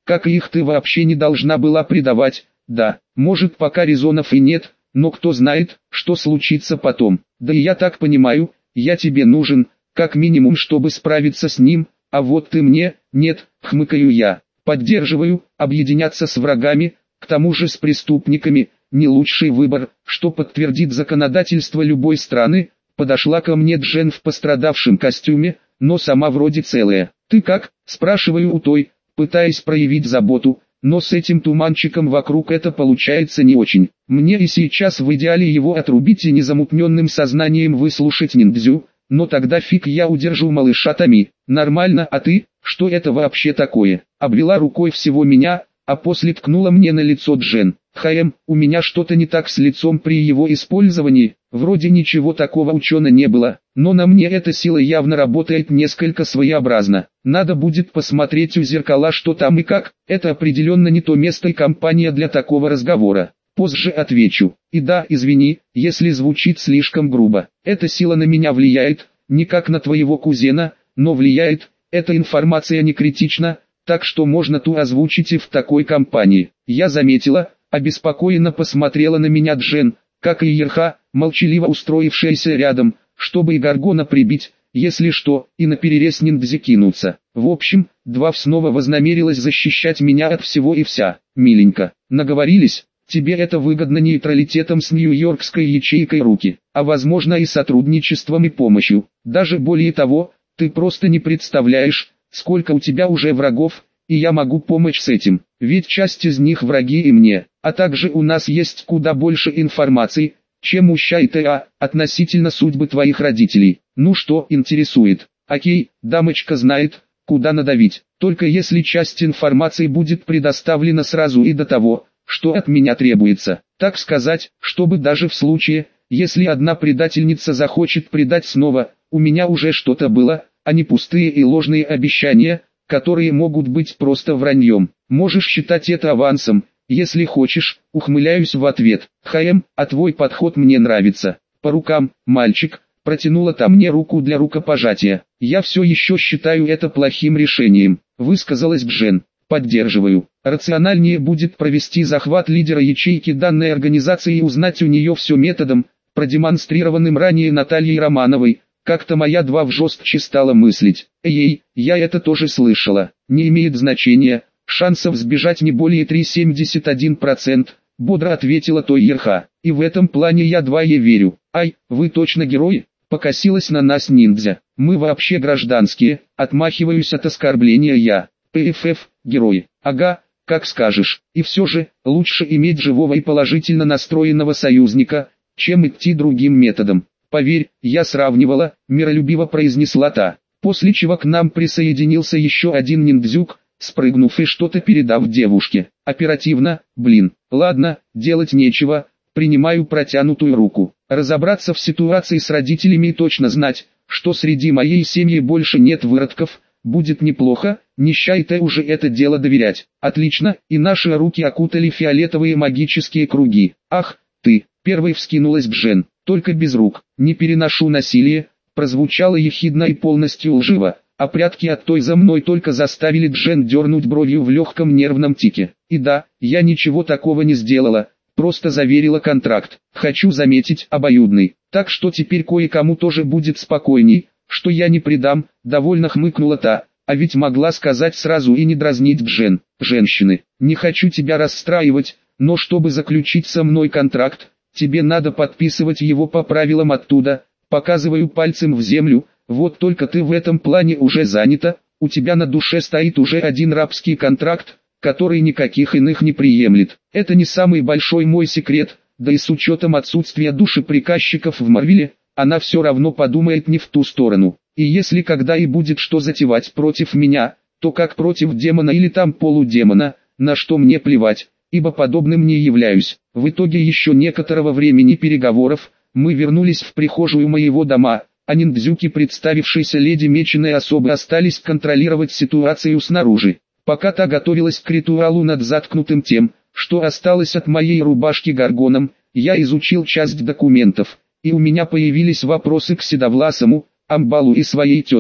как и их ты вообще не должна была предавать. Да, может пока резонов и нет, но кто знает, что случится потом. Да и я так понимаю, я тебе нужен, как минимум чтобы справиться с ним, а вот ты мне, нет, хмыкаю я. Поддерживаю, объединяться с врагами, к тому же с преступниками, не лучший выбор, что подтвердит законодательство любой страны. Подошла ко мне Джен в пострадавшем костюме, но сама вроде целая. «Ты как?» – спрашиваю у той, пытаясь проявить заботу, но с этим туманчиком вокруг это получается не очень. Мне и сейчас в идеале его отрубить и незамутненным сознанием выслушать ниндзю, но тогда фиг я удержу малыша Тами. «Нормально, а ты? Что это вообще такое?» Обвела рукой всего меня, а после ткнула мне на лицо Джен. «Хм, у меня что-то не так с лицом при его использовании, вроде ничего такого учено не было, но на мне эта сила явно работает несколько своеобразно. Надо будет посмотреть у зеркала, что там и как, это определенно не то место и компания для такого разговора. Позже отвечу. И да, извини, если звучит слишком грубо, эта сила на меня влияет, не как на твоего кузена, но влияет, эта информация не критична, так что можно ту озвучить и в такой компании». Я заметила, обеспокоенно посмотрела на меня Джен, как и Ерха, молчаливо устроившаяся рядом, чтобы и Гаргона прибить, если что, и наперерез ниндзя кинуться. В общем, Двав снова вознамерилась защищать меня от всего и вся. «Миленько, наговорились, тебе это выгодно нейтралитетом с нью-йоркской ячейкой руки, а возможно и сотрудничеством и помощью. Даже более того, ты просто не представляешь, сколько у тебя уже врагов, и я могу помочь с этим, ведь часть из них враги и мне, а также у нас есть куда больше информации, чем у Ща и Та относительно судьбы твоих родителей. Ну что интересует? Окей, дамочка знает, куда надавить, только если часть информации будет предоставлена сразу и до того, что от меня требуется, так сказать, чтобы даже в случае, если одна предательница захочет предать снова, у меня уже что-то было, а не пустые и ложные обещания, которые могут быть просто враньем. Можешь считать это авансом, если хочешь, ухмыляюсь в ответ. «Хм, а твой подход мне нравится. По рукам, мальчик», протянула та мне руку для рукопожатия. «Я все еще считаю это плохим решением», высказалась Джен. «Поддерживаю. Рациональнее будет провести захват лидера ячейки данной организации и узнать у нее все методом, продемонстрированным ранее Натальей Романовой. Как-то моя Двав жестче стала мыслить. Эй, я это тоже слышала. Не имеет значения, шансов сбежать не более три целых семьдесят один процента, бодро ответила той Ерха. И в этом плане я Двае верю. Ай, вы точно герои? Покосилась на нас ниндзя. Мы вообще гражданские, отмахиваюсь от оскорбления я. ПФФ, герои. Ага, как скажешь. И все же, лучше иметь живого и положительно настроенного союзника, чем идти другим методом. «Поверь, я сравнивала», — миролюбиво произнесла та, после чего к нам присоединился еще один ниндзюк, спрыгнув и что-то передав девушке. Оперативно, блин, ладно, делать нечего, принимаю протянутую руку. Разобраться в ситуации с родителями и точно знать, что среди моей семьи больше нет выродков, будет неплохо, не считай уже это дело доверять. Отлично, и наши руки окутали фиолетовые магические круги. «Ах, ты!» — первой вскинулась Джен. «Только без рук, не переношу насилие», прозвучало ехидно и полностью лживо, а прятки от той за мной только заставили Джен дернуть бровью в легком нервном тике. И да, я ничего такого не сделала, просто заверила контракт, хочу заметить, обоюдный, так что теперь кое-кому тоже будет спокойней, что я не предам, довольно хмыкнула та, а ведь могла сказать сразу и не дразнить Джен. «Женщины, не хочу тебя расстраивать, но чтобы заключить со мной контракт, тебе надо подписывать его по правилам оттуда», показываю пальцем в землю, «вот только ты в этом плане уже занята, у тебя на душе стоит уже один рабский контракт, который никаких иных не приемлет. Это не самый большой мой секрет, да и с учетом отсутствия душеприказчиков в Марвеле, она все равно подумает не в ту сторону. И если когда и будет что затевать против меня, то как против демона или там полудемона, на что мне плевать, ибо подобным не являюсь». В итоге еще некоторого времени переговоров, мы вернулись в прихожую моего дома, а ниндзюки, представившиеся леди Меченой особы, остались контролировать ситуацию снаружи. Пока та готовилась к ритуалу над заткнутым тем, что осталось от моей рубашки Гаргоном, я изучил часть документов, и у меня появились вопросы к Седовласому, Амбалу и своей тетке.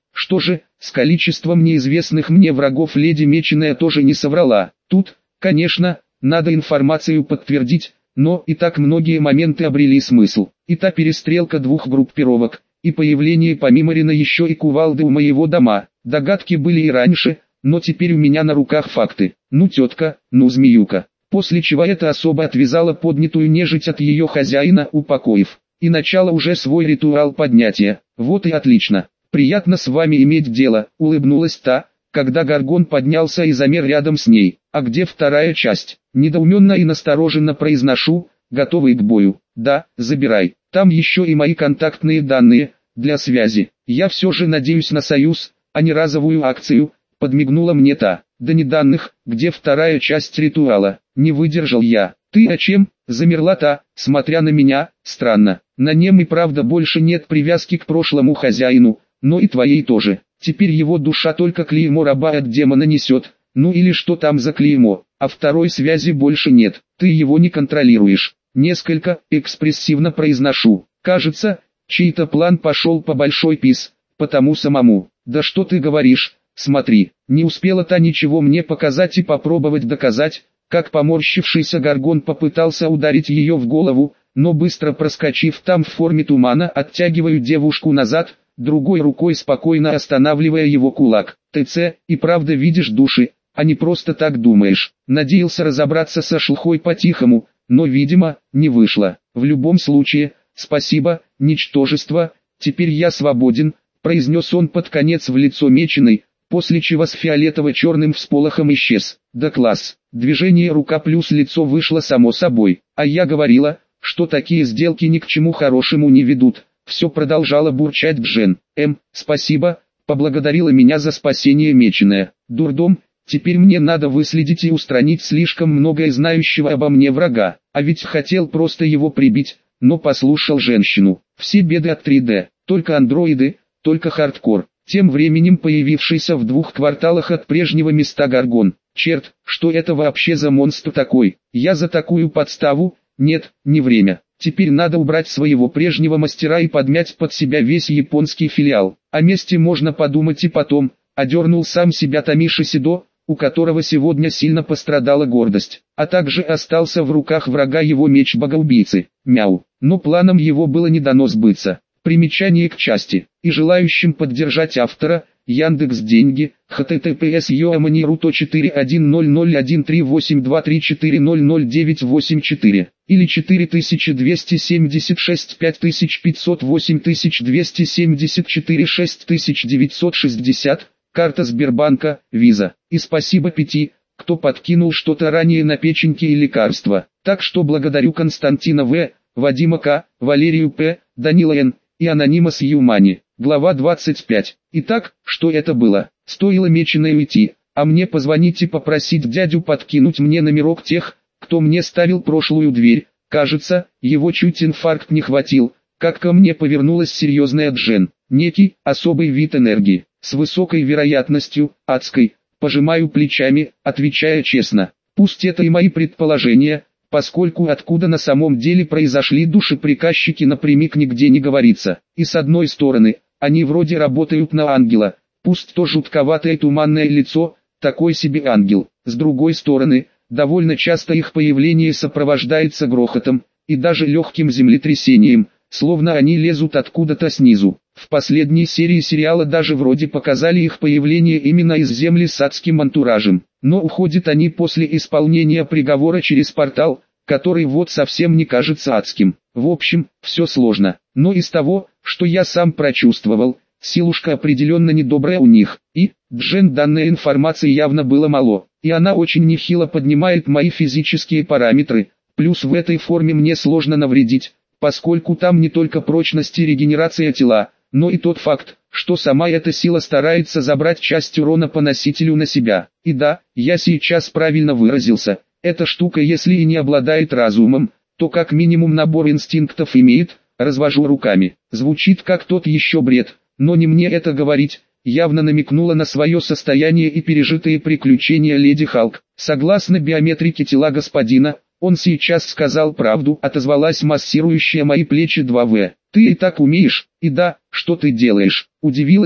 Что же, с количеством неизвестных мне врагов леди Меченая тоже не соврала. Тут, конечно, надо информацию подтвердить, но и так многие моменты обрели смысл. И та перестрелка двух группировок, и появление помимо Рина еще и кувалды у моего дома. Догадки были и раньше, но теперь у меня на руках факты. Ну тетка, ну змеюка. После чего эта особа отвязала поднятую нежить от ее хозяина, упокоив. И начала уже свой ритуал поднятия. Вот и отлично. Приятно с вами иметь дело, улыбнулась та, когда Гаргон поднялся и замер рядом с ней. А где вторая часть? Недоуменно и настороженно произношу, готовый к бою. Да, забирай. Там еще и мои контактные данные, для связи. Я все же надеюсь на союз, а не разовую акцию, подмигнула мне та. Да не данных, где вторая часть ритуала. Не выдержал я. Ты о чем? Замерла та, смотря на меня. Странно. На нем и правда больше нет привязки к прошлому хозяину, но и твоей тоже. Теперь его душа только клеймо раба от демона несет. Ну или что там за клеймо, а второй связи больше нет. Ты его не контролируешь. Несколько экспрессивно произношу. Кажется, чей-то план пошел по большой пис, потому самому. Да что ты говоришь? Смотри, не успела та ничего мне показать и попробовать доказать, как поморщившийся Гаргон попытался ударить ее в голову, но быстро проскочив там в форме тумана, оттягиваю девушку назад, другой рукой спокойно останавливая его кулак. ТЦ, и правда видишь души, а не просто так думаешь. Надеялся разобраться со шлхой по-тихому, но видимо, не вышло. В любом случае, спасибо, ничтожество, теперь я свободен, произнес он под конец в лицо Меченой, после чего с фиолетово-черным всполохом исчез. Да класс, движение рука плюс лицо вышло само собой, а я говорила, что такие сделки ни к чему хорошему не ведут. Все продолжала бурчать Джен. Эм, спасибо, поблагодарила меня за спасение Меченая. Дурдом, теперь мне надо выследить и устранить слишком многое знающего обо мне врага, а ведь хотел просто его прибить, но послушал женщину. Все беды от три дэ, только андроиды, только хардкор. Тем временем появившийся в двух кварталах от прежнего места Гаргон. Черт, что это вообще за монстр такой? Я за такую подставу? Нет, не время. Теперь надо убрать своего прежнего мастера и подмять под себя весь японский филиал. О месте можно подумать и потом, одернул сам себя Томиши Сидо, у которого сегодня сильно пострадала гордость, а также остался в руках врага его меч богоубийцы. Мяу. Но планом его было не дано сбыться. Примечание к части. И желающим поддержать автора, Яндекс Деньги, https yoamani.ru четыре один ноль ноль один три восемь два три четыре ноль ноль девять восемь четыре или четыре двести семьдесят шесть пять пятьсот восемь двести семьдесят четыре шесть девятьсот шестьдесят, карта Сбербанка, Виза. И спасибо пяти, кто подкинул что-то ранее на печеньки и лекарства. Так что благодарю Константина В., Вадима К., Валерию П., Данила Н. и Анонимас Юмани. Глава двадцать пять. Итак, что это было? Стоило Меченой уйти, а мне позвонить и попросить дядю подкинуть мне номерок тех, кто мне ставил прошлую дверь. Кажется, его чуть инфаркт не хватил, как ко мне повернулась серьезная Джен. Некий, особый вид энергии, с высокой вероятностью, адской. Пожимаю плечами, отвечая честно. Пусть это и мои предположения, поскольку откуда на самом деле произошли душеприказчики напрямик нигде не говорится. И с одной стороны, они вроде работают на ангела, пусть то жутковатое туманное лицо, такой себе ангел. С другой стороны, довольно часто их появление сопровождается грохотом, и даже легким землетрясением, словно они лезут откуда-то снизу. В последней серии сериала даже вроде показали их появление именно из земли с адским антуражем. Но уходят они после исполнения приговора через портал, который вот совсем не кажется адским. В общем, все сложно. Но из того, что я сам прочувствовал, силушка определенно недобрая у них. И, Джен, данной информации явно было мало. И она очень нехило поднимает мои физические параметры. Плюс в этой форме мне сложно навредить, поскольку там не только прочность и регенерация тела, но и тот факт, что сама эта сила старается забрать часть урона по носителю на себя. И да, я сейчас правильно выразился, эта штука если и не обладает разумом, то как минимум набор инстинктов имеет, развожу руками. Звучит как тот еще бред, но не мне это говорить, явно намекнула на свое состояние и пережитые приключения леди Халк. Согласно биометрике тела господина, он сейчас сказал правду, отозвалась массирующая мои плечи два вэ. Ты и так умеешь, и да, что ты делаешь? Удивилась,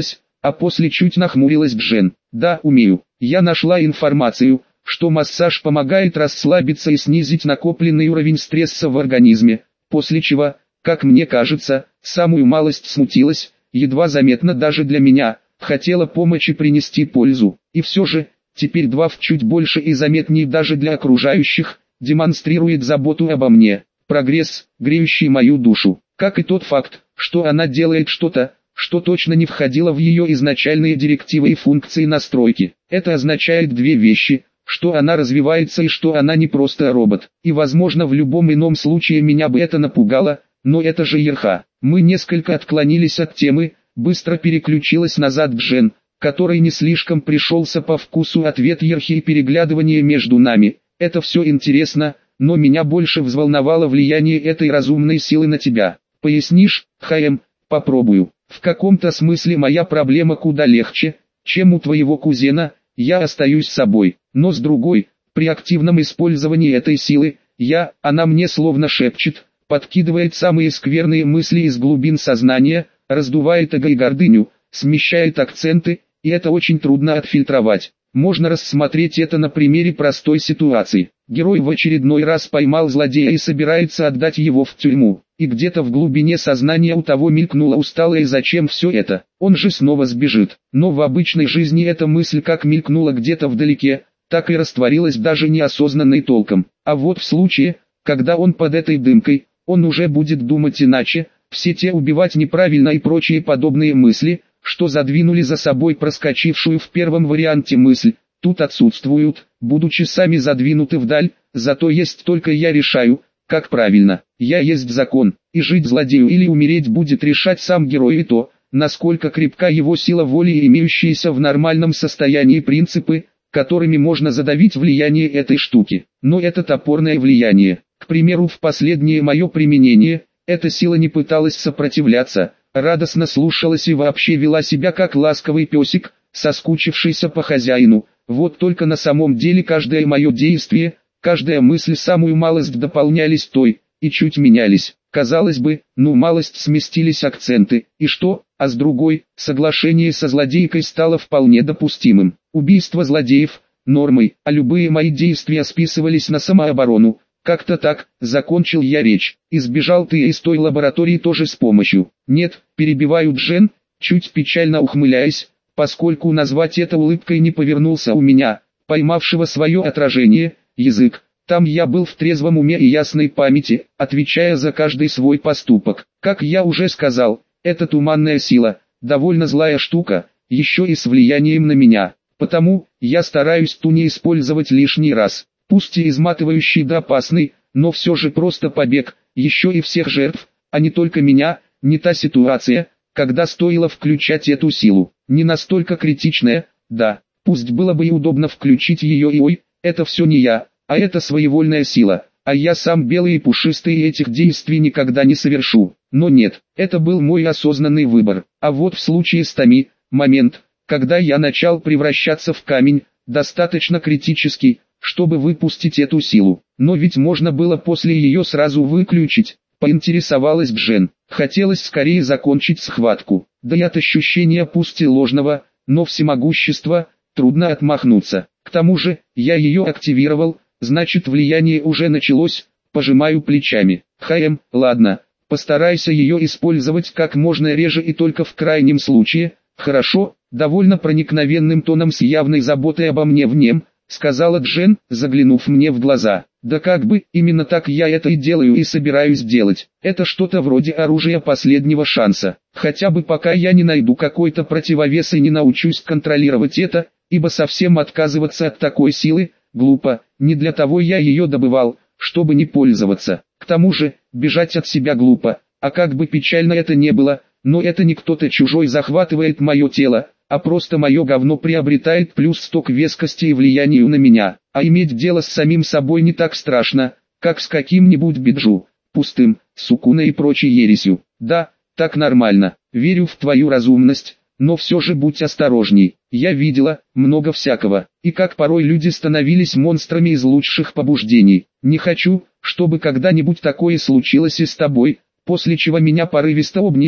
а после чуть нахмурилась Джен. Да, умею. Я нашла информацию, что массаж помогает расслабиться и снизить накопленный уровень стресса в организме, после чего, как мне кажется, самую малость смутилась, едва заметно даже для меня, хотела помочь и принести пользу. И все же, теперь Двав чуть больше и заметнее даже для окружающих, демонстрирует заботу обо мне, прогресс, греющий мою душу, как и тот факт, что она делает что-то, что точно не входило в ее изначальные директивы и функции настройки. Это означает две вещи, что она развивается и что она не просто робот. И возможно в любом ином случае меня бы это напугало, но это же Ерха. Мы несколько отклонились от темы, быстро переключилась назад Джен, который не слишком пришелся по вкусу ответ Ерхи и переглядывание между нами. Это все интересно, но меня больше взволновало влияние этой разумной силы на тебя. Пояснишь, Хаем? Попробую. В каком-то смысле моя проблема куда легче, чем у твоего кузена, я остаюсь собой, но с другой, при активном использовании этой силы, я, она мне словно шепчет, подкидывает самые скверные мысли из глубин сознания, раздувает эго и гордыню, смещает акценты, и это очень трудно отфильтровать. Можно рассмотреть это на примере простой ситуации. Герой в очередной раз поймал злодея и собирается отдать его в тюрьму. И где-то в глубине сознания у того мелькнула усталое «зачем все это? Он же снова сбежит». Но в обычной жизни эта мысль как мелькнула где-то вдалеке, так и растворилась даже неосознанной толком. А вот в случае, когда он под этой дымкой, он уже будет думать иначе, все те убивать неправильно и прочие подобные мысли, что задвинули за собой проскочившую в первом варианте мысль, тут отсутствуют, будучи сами задвинуты вдаль, зато есть только я решаю, как правильно. Я есть закон, и жить злодею или умереть будет решать сам герой и то, насколько крепка его сила воли и имеющиеся в нормальном состоянии принципы, которыми можно задавить влияние этой штуки. Но это топорное влияние. К примеру, в последнее мое применение, эта сила не пыталась сопротивляться, радостно слушалась и вообще вела себя как ласковый песик, соскучившийся по хозяину. Вот только на самом деле каждое мое действие, каждая мысль самую малость дополнялись той, и чуть менялись. Казалось бы, ну малость сместились акценты, и что, а с другой, соглашение со злодейкой стало вполне допустимым. Убийство злодеев – нормой, а любые мои действия списывались на самооборону. Как-то так, закончил я речь. Избежал ты из той лаборатории тоже с помощью. Нет, перебиваю Джен, чуть печально ухмыляясь, поскольку назвать это улыбкой не повернулся у меня, поймавшего свое отражение, язык. Там я был в трезвом уме и ясной памяти, отвечая за каждый свой поступок. Как я уже сказал, эта туманная сила, довольно злая штука, еще и с влиянием на меня. Потому, я стараюсь ту не использовать лишний раз. Пусть и изматывающий да опасный, но все же просто побег, еще и всех жертв, а не только меня, не та ситуация, когда стоило включать эту силу. Не настолько критичная, да, пусть было бы и удобно включить ее и ой, это все не я, а это своевольная сила, а я сам белый и пушистый и этих действий никогда не совершу. Но нет, это был мой осознанный выбор. А вот в случае с Тами, момент, когда я начал превращаться в камень, достаточно критический, чтобы выпустить эту силу. Но ведь можно было после ее сразу выключить, поинтересовалась Джен. Хотелось скорее закончить схватку. Да и от ощущения пусть и ложного, но всемогущества, трудно отмахнуться. К тому же, я ее активировал, значит влияние уже началось, пожимаю плечами. Хаем, ладно, постарайся ее использовать как можно реже и только в крайнем случае. Хорошо, довольно проникновенным тоном с явной заботой обо мне в нем, сказала Джен, заглянув мне в глаза. Да как бы, именно так я это и делаю и собираюсь делать. Это что-то вроде оружия последнего шанса. Хотя бы пока я не найду какой-то противовес и не научусь контролировать это, ибо совсем отказываться от такой силы, глупо, не для того я ее добывал, чтобы не пользоваться. К тому же, бежать от себя глупо, а как бы печально это не было, но это не кто-то чужой захватывает мое тело, а просто мое говно приобретает плюс сто к вескости и влиянию на меня. А иметь дело с самим собой не так страшно, как с каким-нибудь биджу, пустым, сукуной и прочей ересью. Да, так нормально, верю в твою разумность, но все же будь осторожней. Я видела много всякого, и как порой люди становились монстрами из лучших побуждений. Не хочу, чтобы когда-нибудь такое случилось и с тобой, после чего меня порывисто обняли,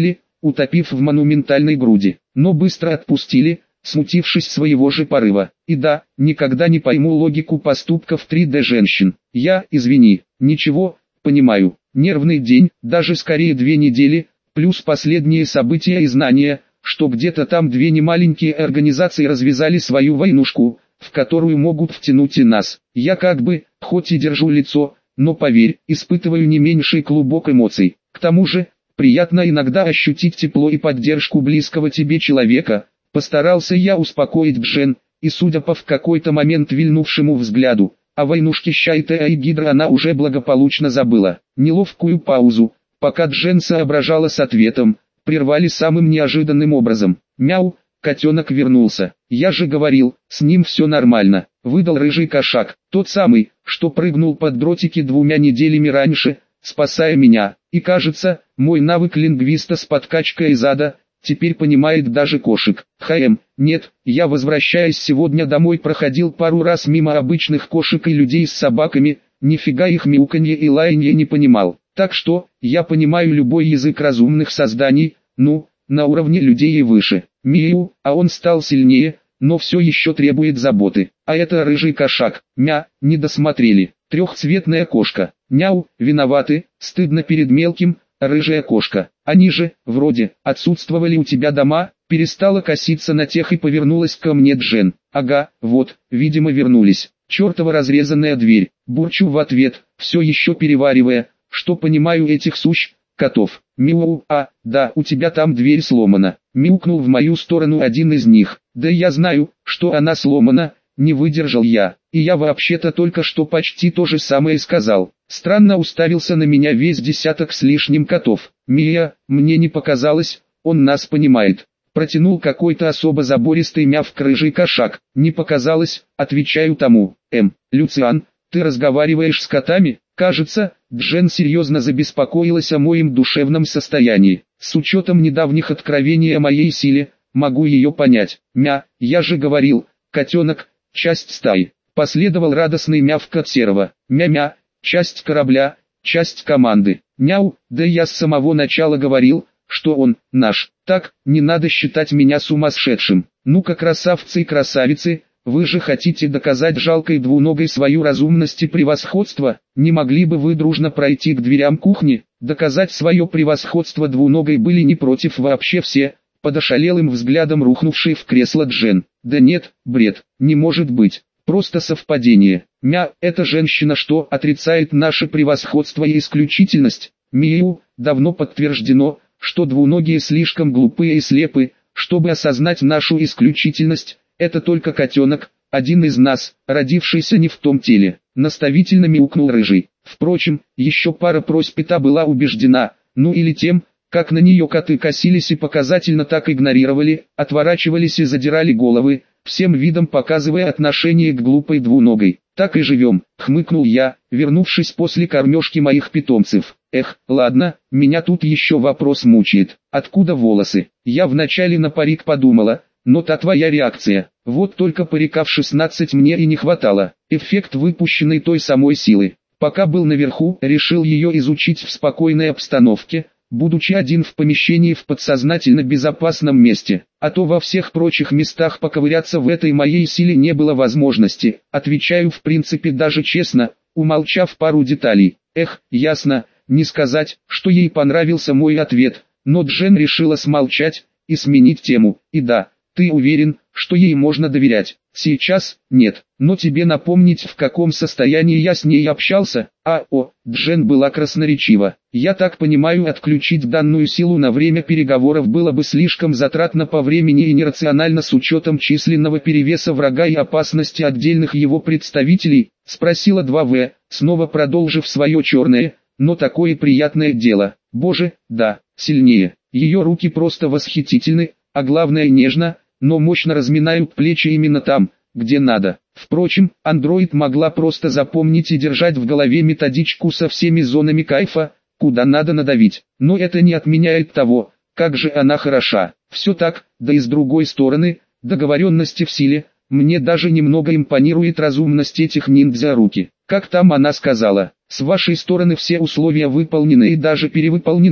утопив в монументальной груди, но быстро отпустили, смутившись своего же порыва. И да, никогда не пойму логику поступков три дэ женщин. Я, извини, ничего, понимаю. Нервный день, даже скорее две недели, плюс последние события и знания, что где-то там две немаленькие организации развязали свою войнушку, в которую могут втянуть и нас. Я как бы, хоть и держу лицо, но поверь, испытываю не меньший клубок эмоций. К тому же, приятно иногда ощутить тепло и поддержку близкого тебе человека. Постарался я успокоить Джен, и судя по в какой-то момент вильнувшему взгляду, о войнушке Щайта и Гидра она уже благополучно забыла. Неловкую паузу, пока Джен соображала с ответом, прервали самым неожиданным образом. «Мяу, котенок вернулся. Я же говорил, с ним все нормально», — выдал рыжий кошак, тот самый, что прыгнул под дротики двумя неделями раньше, спасая меня. И кажется, мой навык лингвиста с подкачкой из ада теперь понимает даже кошек. Хм, нет, я, возвращаясь сегодня домой, проходил пару раз мимо обычных кошек и людей с собаками, нифига их мяуканье и лаянье не понимал. Так что, я понимаю любой язык разумных созданий, ну, на уровне людей и выше. Миу, а он стал сильнее, но все еще требует заботы. А это рыжий кошак. Мя, не досмотрели. Трехцветная кошка. Няу, виноваты, стыдно перед мелким. Рыжая кошка, они же, вроде, отсутствовали у тебя дома, перестала коситься на тех и повернулась ко мне Джен. Ага, вот, видимо вернулись. Чертова разрезанная дверь. Бурчу в ответ, все еще переваривая, что понимаю этих сущ, котов. Миу, а, да, у тебя там дверь сломана. Мяукнул в мою сторону один из них. Да я знаю, что она сломана, не выдержал я. И я вообще-то только что почти то же самое сказал. Странно уставился на меня весь десяток с лишним котов. Мия, мне не показалось, он нас понимает. Протянул какой-то особо забористый мявк рыжий кошак. Не показалось, отвечаю тому. Эм, Люциан, ты разговариваешь с котами? Кажется, Джен серьезно забеспокоилась о моем душевном состоянии. С учетом недавних откровений о моей силе, могу ее понять. Мя, я же говорил, котенок, часть стаи. Последовал радостный мявк от серого. Мя-мя, часть корабля, часть команды. Няу, да я с самого начала говорил, что он наш. Так, не надо считать меня сумасшедшим. Ну-ка, красавцы и красавицы, вы же хотите доказать жалкой двуногой свою разумность и превосходство? Не могли бы вы дружно пройти к дверям кухни? Доказать свое превосходство двуногой были не против вообще все, под ошалелым взглядом рухнувший в кресло Джен. Да нет, бред, не может быть. Просто совпадение. Мя, эта женщина что, отрицает наше превосходство и исключительность? Миу, давно подтверждено, что двуногие слишком глупые и слепы, чтобы осознать нашу исключительность. Это только котенок, один из нас, родившийся не в том теле. Наставительно мяукнул рыжий. Впрочем, еще пара просьб и та была убеждена, ну или тем, как на нее коты косились и показательно так игнорировали, отворачивались и задирали головы, всем видом показывая отношение к глупой двуногой. Так и живем, хмыкнул я, вернувшись после кормежки моих питомцев. Эх, ладно, меня тут еще вопрос мучает. Откуда волосы? Я вначале на парик подумала, но та твоя реакция. Вот только парика в шестнадцать мне и не хватало. Эффект выпущенной той самой силы. Пока был наверху, решил ее изучить в спокойной обстановке, будучи один в помещении в подсознательно безопасном месте, а то во всех прочих местах поковыряться в этой моей силе не было возможности. Отвечаю в принципе даже честно, умолчав пару деталей. Эх, ясно, не сказать, что ей понравился мой ответ, но Джен решила смолчать и сменить тему. И да, ты уверен, что ей можно доверять? Сейчас, нет, но тебе напомнить, в каком состоянии я с ней общался? А, о, Джен была красноречива. Я так понимаю, отключить данную силу на время переговоров было бы слишком затратно по времени и нерационально с учетом численного перевеса врага и опасности отдельных его представителей, спросила два вэ, снова продолжив свое черное, но такое приятное дело. Боже, да, сильнее. Ее руки просто восхитительны, а главное нежно, но мощно разминают плечи именно там, где надо. Впрочем, андроид могла просто запомнить и держать в голове методичку со всеми зонами кайфа, куда надо надавить. Но это не отменяет того, как же она хороша. Все так, да и с другой стороны, договоренности в силе, мне даже немного импонирует разумность этих ниндзя руки. Как там она сказала, с вашей стороны все условия выполнены и даже перевыполнены,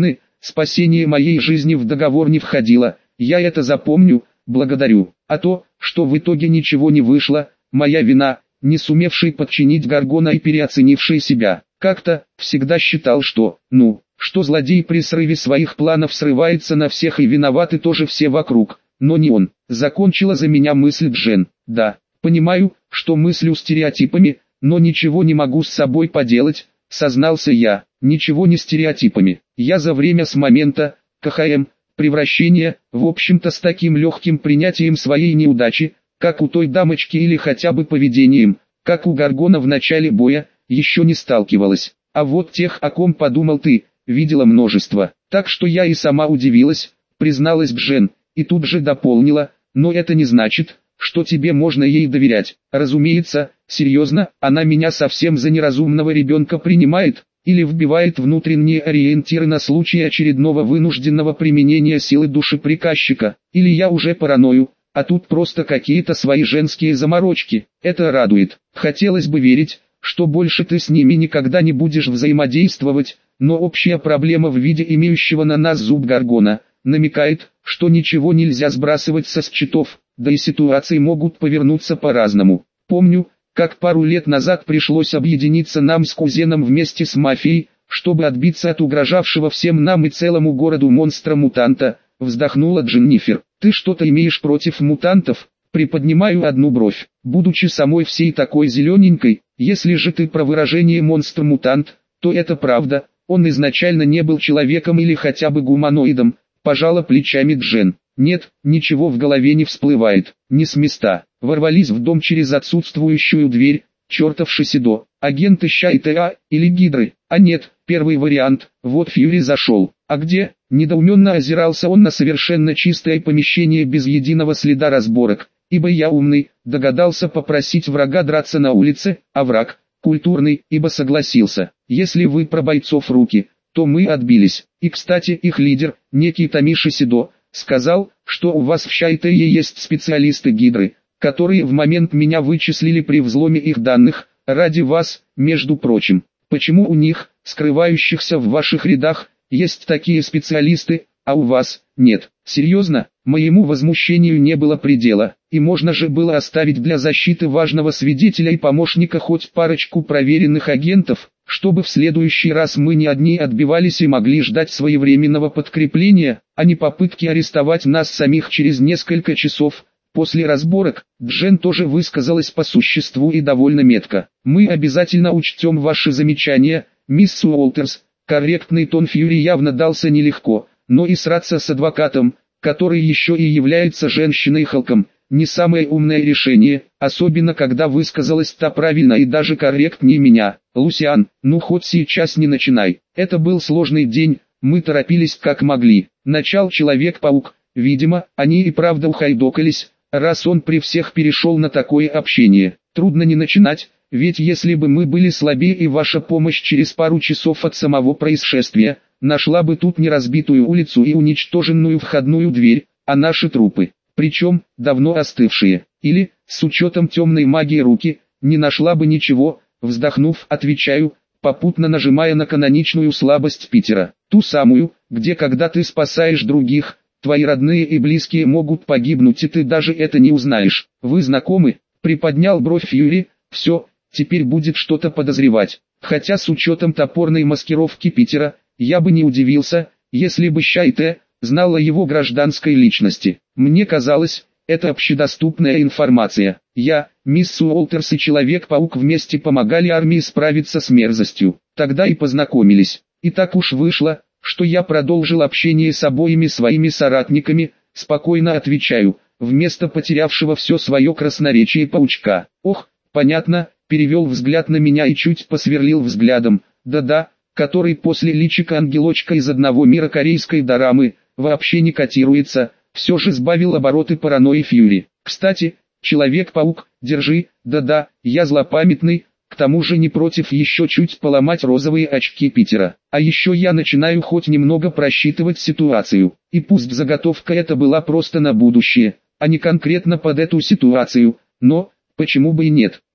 спасение моей жизни в договор не входило, я это запомню, благодарю. А то, что в итоге ничего не вышло, моя вина, не сумевший подчинить Гаргона и переоценивший себя. Как-то, всегда считал, что, ну, что злодей при срыве своих планов срывается на всех и виноваты тоже все вокруг, но не он. Закончила за меня мысль Джен. Да, понимаю, что мыслю стереотипами, но ничего не могу с собой поделать, сознался я. Ничего не стереотипами. Я за время с момента, КХМ, превращения, в общем-то с таким легким принятием своей неудачи, как у той дамочки или хотя бы поведением, как у Гаргона в начале боя, еще не сталкивалась. А вот тех, о ком подумал ты, видела множество. Так что я и сама удивилась, призналась Джен, и тут же дополнила, но это не значит, что тебе можно ей доверять. Разумеется, серьезно, она меня совсем за неразумного ребенка принимает, или вбивает внутренние ориентиры на случай очередного вынужденного применения силы душеприказчика, или я уже параною, а тут просто какие-то свои женские заморочки. Это радует. Хотелось бы верить, что больше ты с ними никогда не будешь взаимодействовать, но общая проблема в виде имеющего на нас зуб Гаргона намекает, что ничего нельзя сбрасывать со счетов, да и ситуации могут повернуться по-разному. Помню, как пару лет назад пришлось объединиться нам с кузеном вместе с мафией, чтобы отбиться от угрожавшего всем нам и целому городу монстра-мутанта, вздохнула Дженнифер. Ты что-то имеешь против мутантов? Приподнимаю одну бровь. Будучи самой всей такой зелененькой, если же ты про выражение монстр-мутант, то это правда, он изначально не был человеком или хотя бы гуманоидом, пожала плечами Джен. Нет, ничего в голове не всплывает, не с места. Ворвались в дом через отсутствующую дверь, чертов Шисидо, агенты Ща и ТА, или Гидры. А нет, первый вариант, вот Фьюри зашел. А где? Недоуменно озирался он на совершенно чистое помещение без единого следа разборок, ибо я умный, догадался попросить врага драться на улице, а враг, культурный, ибо согласился. Если вы про бойцов руки, то мы отбились. И кстати их лидер, некий Томи Шисидо, сказал, что у вас в Щайтее есть специалисты Гидры, которые в момент меня вычислили при взломе их данных, ради вас, между прочим. Почему у них, скрывающихся в ваших рядах, есть такие специалисты, а у вас нет? Серьезно, моему возмущению не было предела, и можно же было оставить для защиты важного свидетеля и помощника хоть парочку проверенных агентов, чтобы в следующий раз мы не одни отбивались и могли ждать своевременного подкрепления, а не попытки арестовать нас самих через несколько часов. После разборок, Джен тоже высказалась по существу и довольно метко. Мы обязательно учтем ваши замечания, мисс Уолтерс. Корректный тон Фьюри явно дался нелегко, но и сраться с адвокатом, который еще и является женщиной-халком, не самое умное решение, особенно когда высказалась та правильно и даже корректнее меня. Лусиан, ну хоть сейчас не начинай. Это был сложный день, мы торопились как могли. Начал Человек-паук, видимо, они и правда ухайдокались, раз он при всех перешел на такое общение. Трудно не начинать, ведь если бы мы были слабее и ваша помощь через пару часов от самого происшествия, нашла бы тут не разбитую улицу и уничтоженную входную дверь, а наши трупы, причем, давно остывшие, или, с учетом темной магии руки, не нашла бы ничего, вздохнув, отвечаю, попутно нажимая на каноничную слабость Питера, ту самую, где когда ты спасаешь других, твои родные и близкие могут погибнуть и ты даже это не узнаешь. Вы знакомы? Приподнял бровь Фьюри. Все, теперь будет что-то подозревать. Хотя с учетом топорной маскировки Питера, я бы не удивился, если бы Щайте знала его гражданской личности. Мне казалось, это общедоступная информация. Я, мисс Уолтерс и Человек-паук вместе помогали армии справиться с мерзостью. Тогда и познакомились. И так уж вышло, что я продолжил общение с обоими своими соратниками, спокойно отвечаю, вместо потерявшего все свое красноречие паучка. Ох, понятно, перевел взгляд на меня и чуть посверлил взглядом, да-да, который после личика ангелочка из одного мира корейской дорамы, вообще не котируется, все же сбавил обороты паранойи Фьюри. Кстати, Человек-паук, держи, да-да, я злопамятный, к тому же не против еще чуть поломать розовые очки Питера. А еще я начинаю хоть немного просчитывать ситуацию, и пусть заготовка эта была просто на будущее, а не конкретно под эту ситуацию, но, почему бы и нет.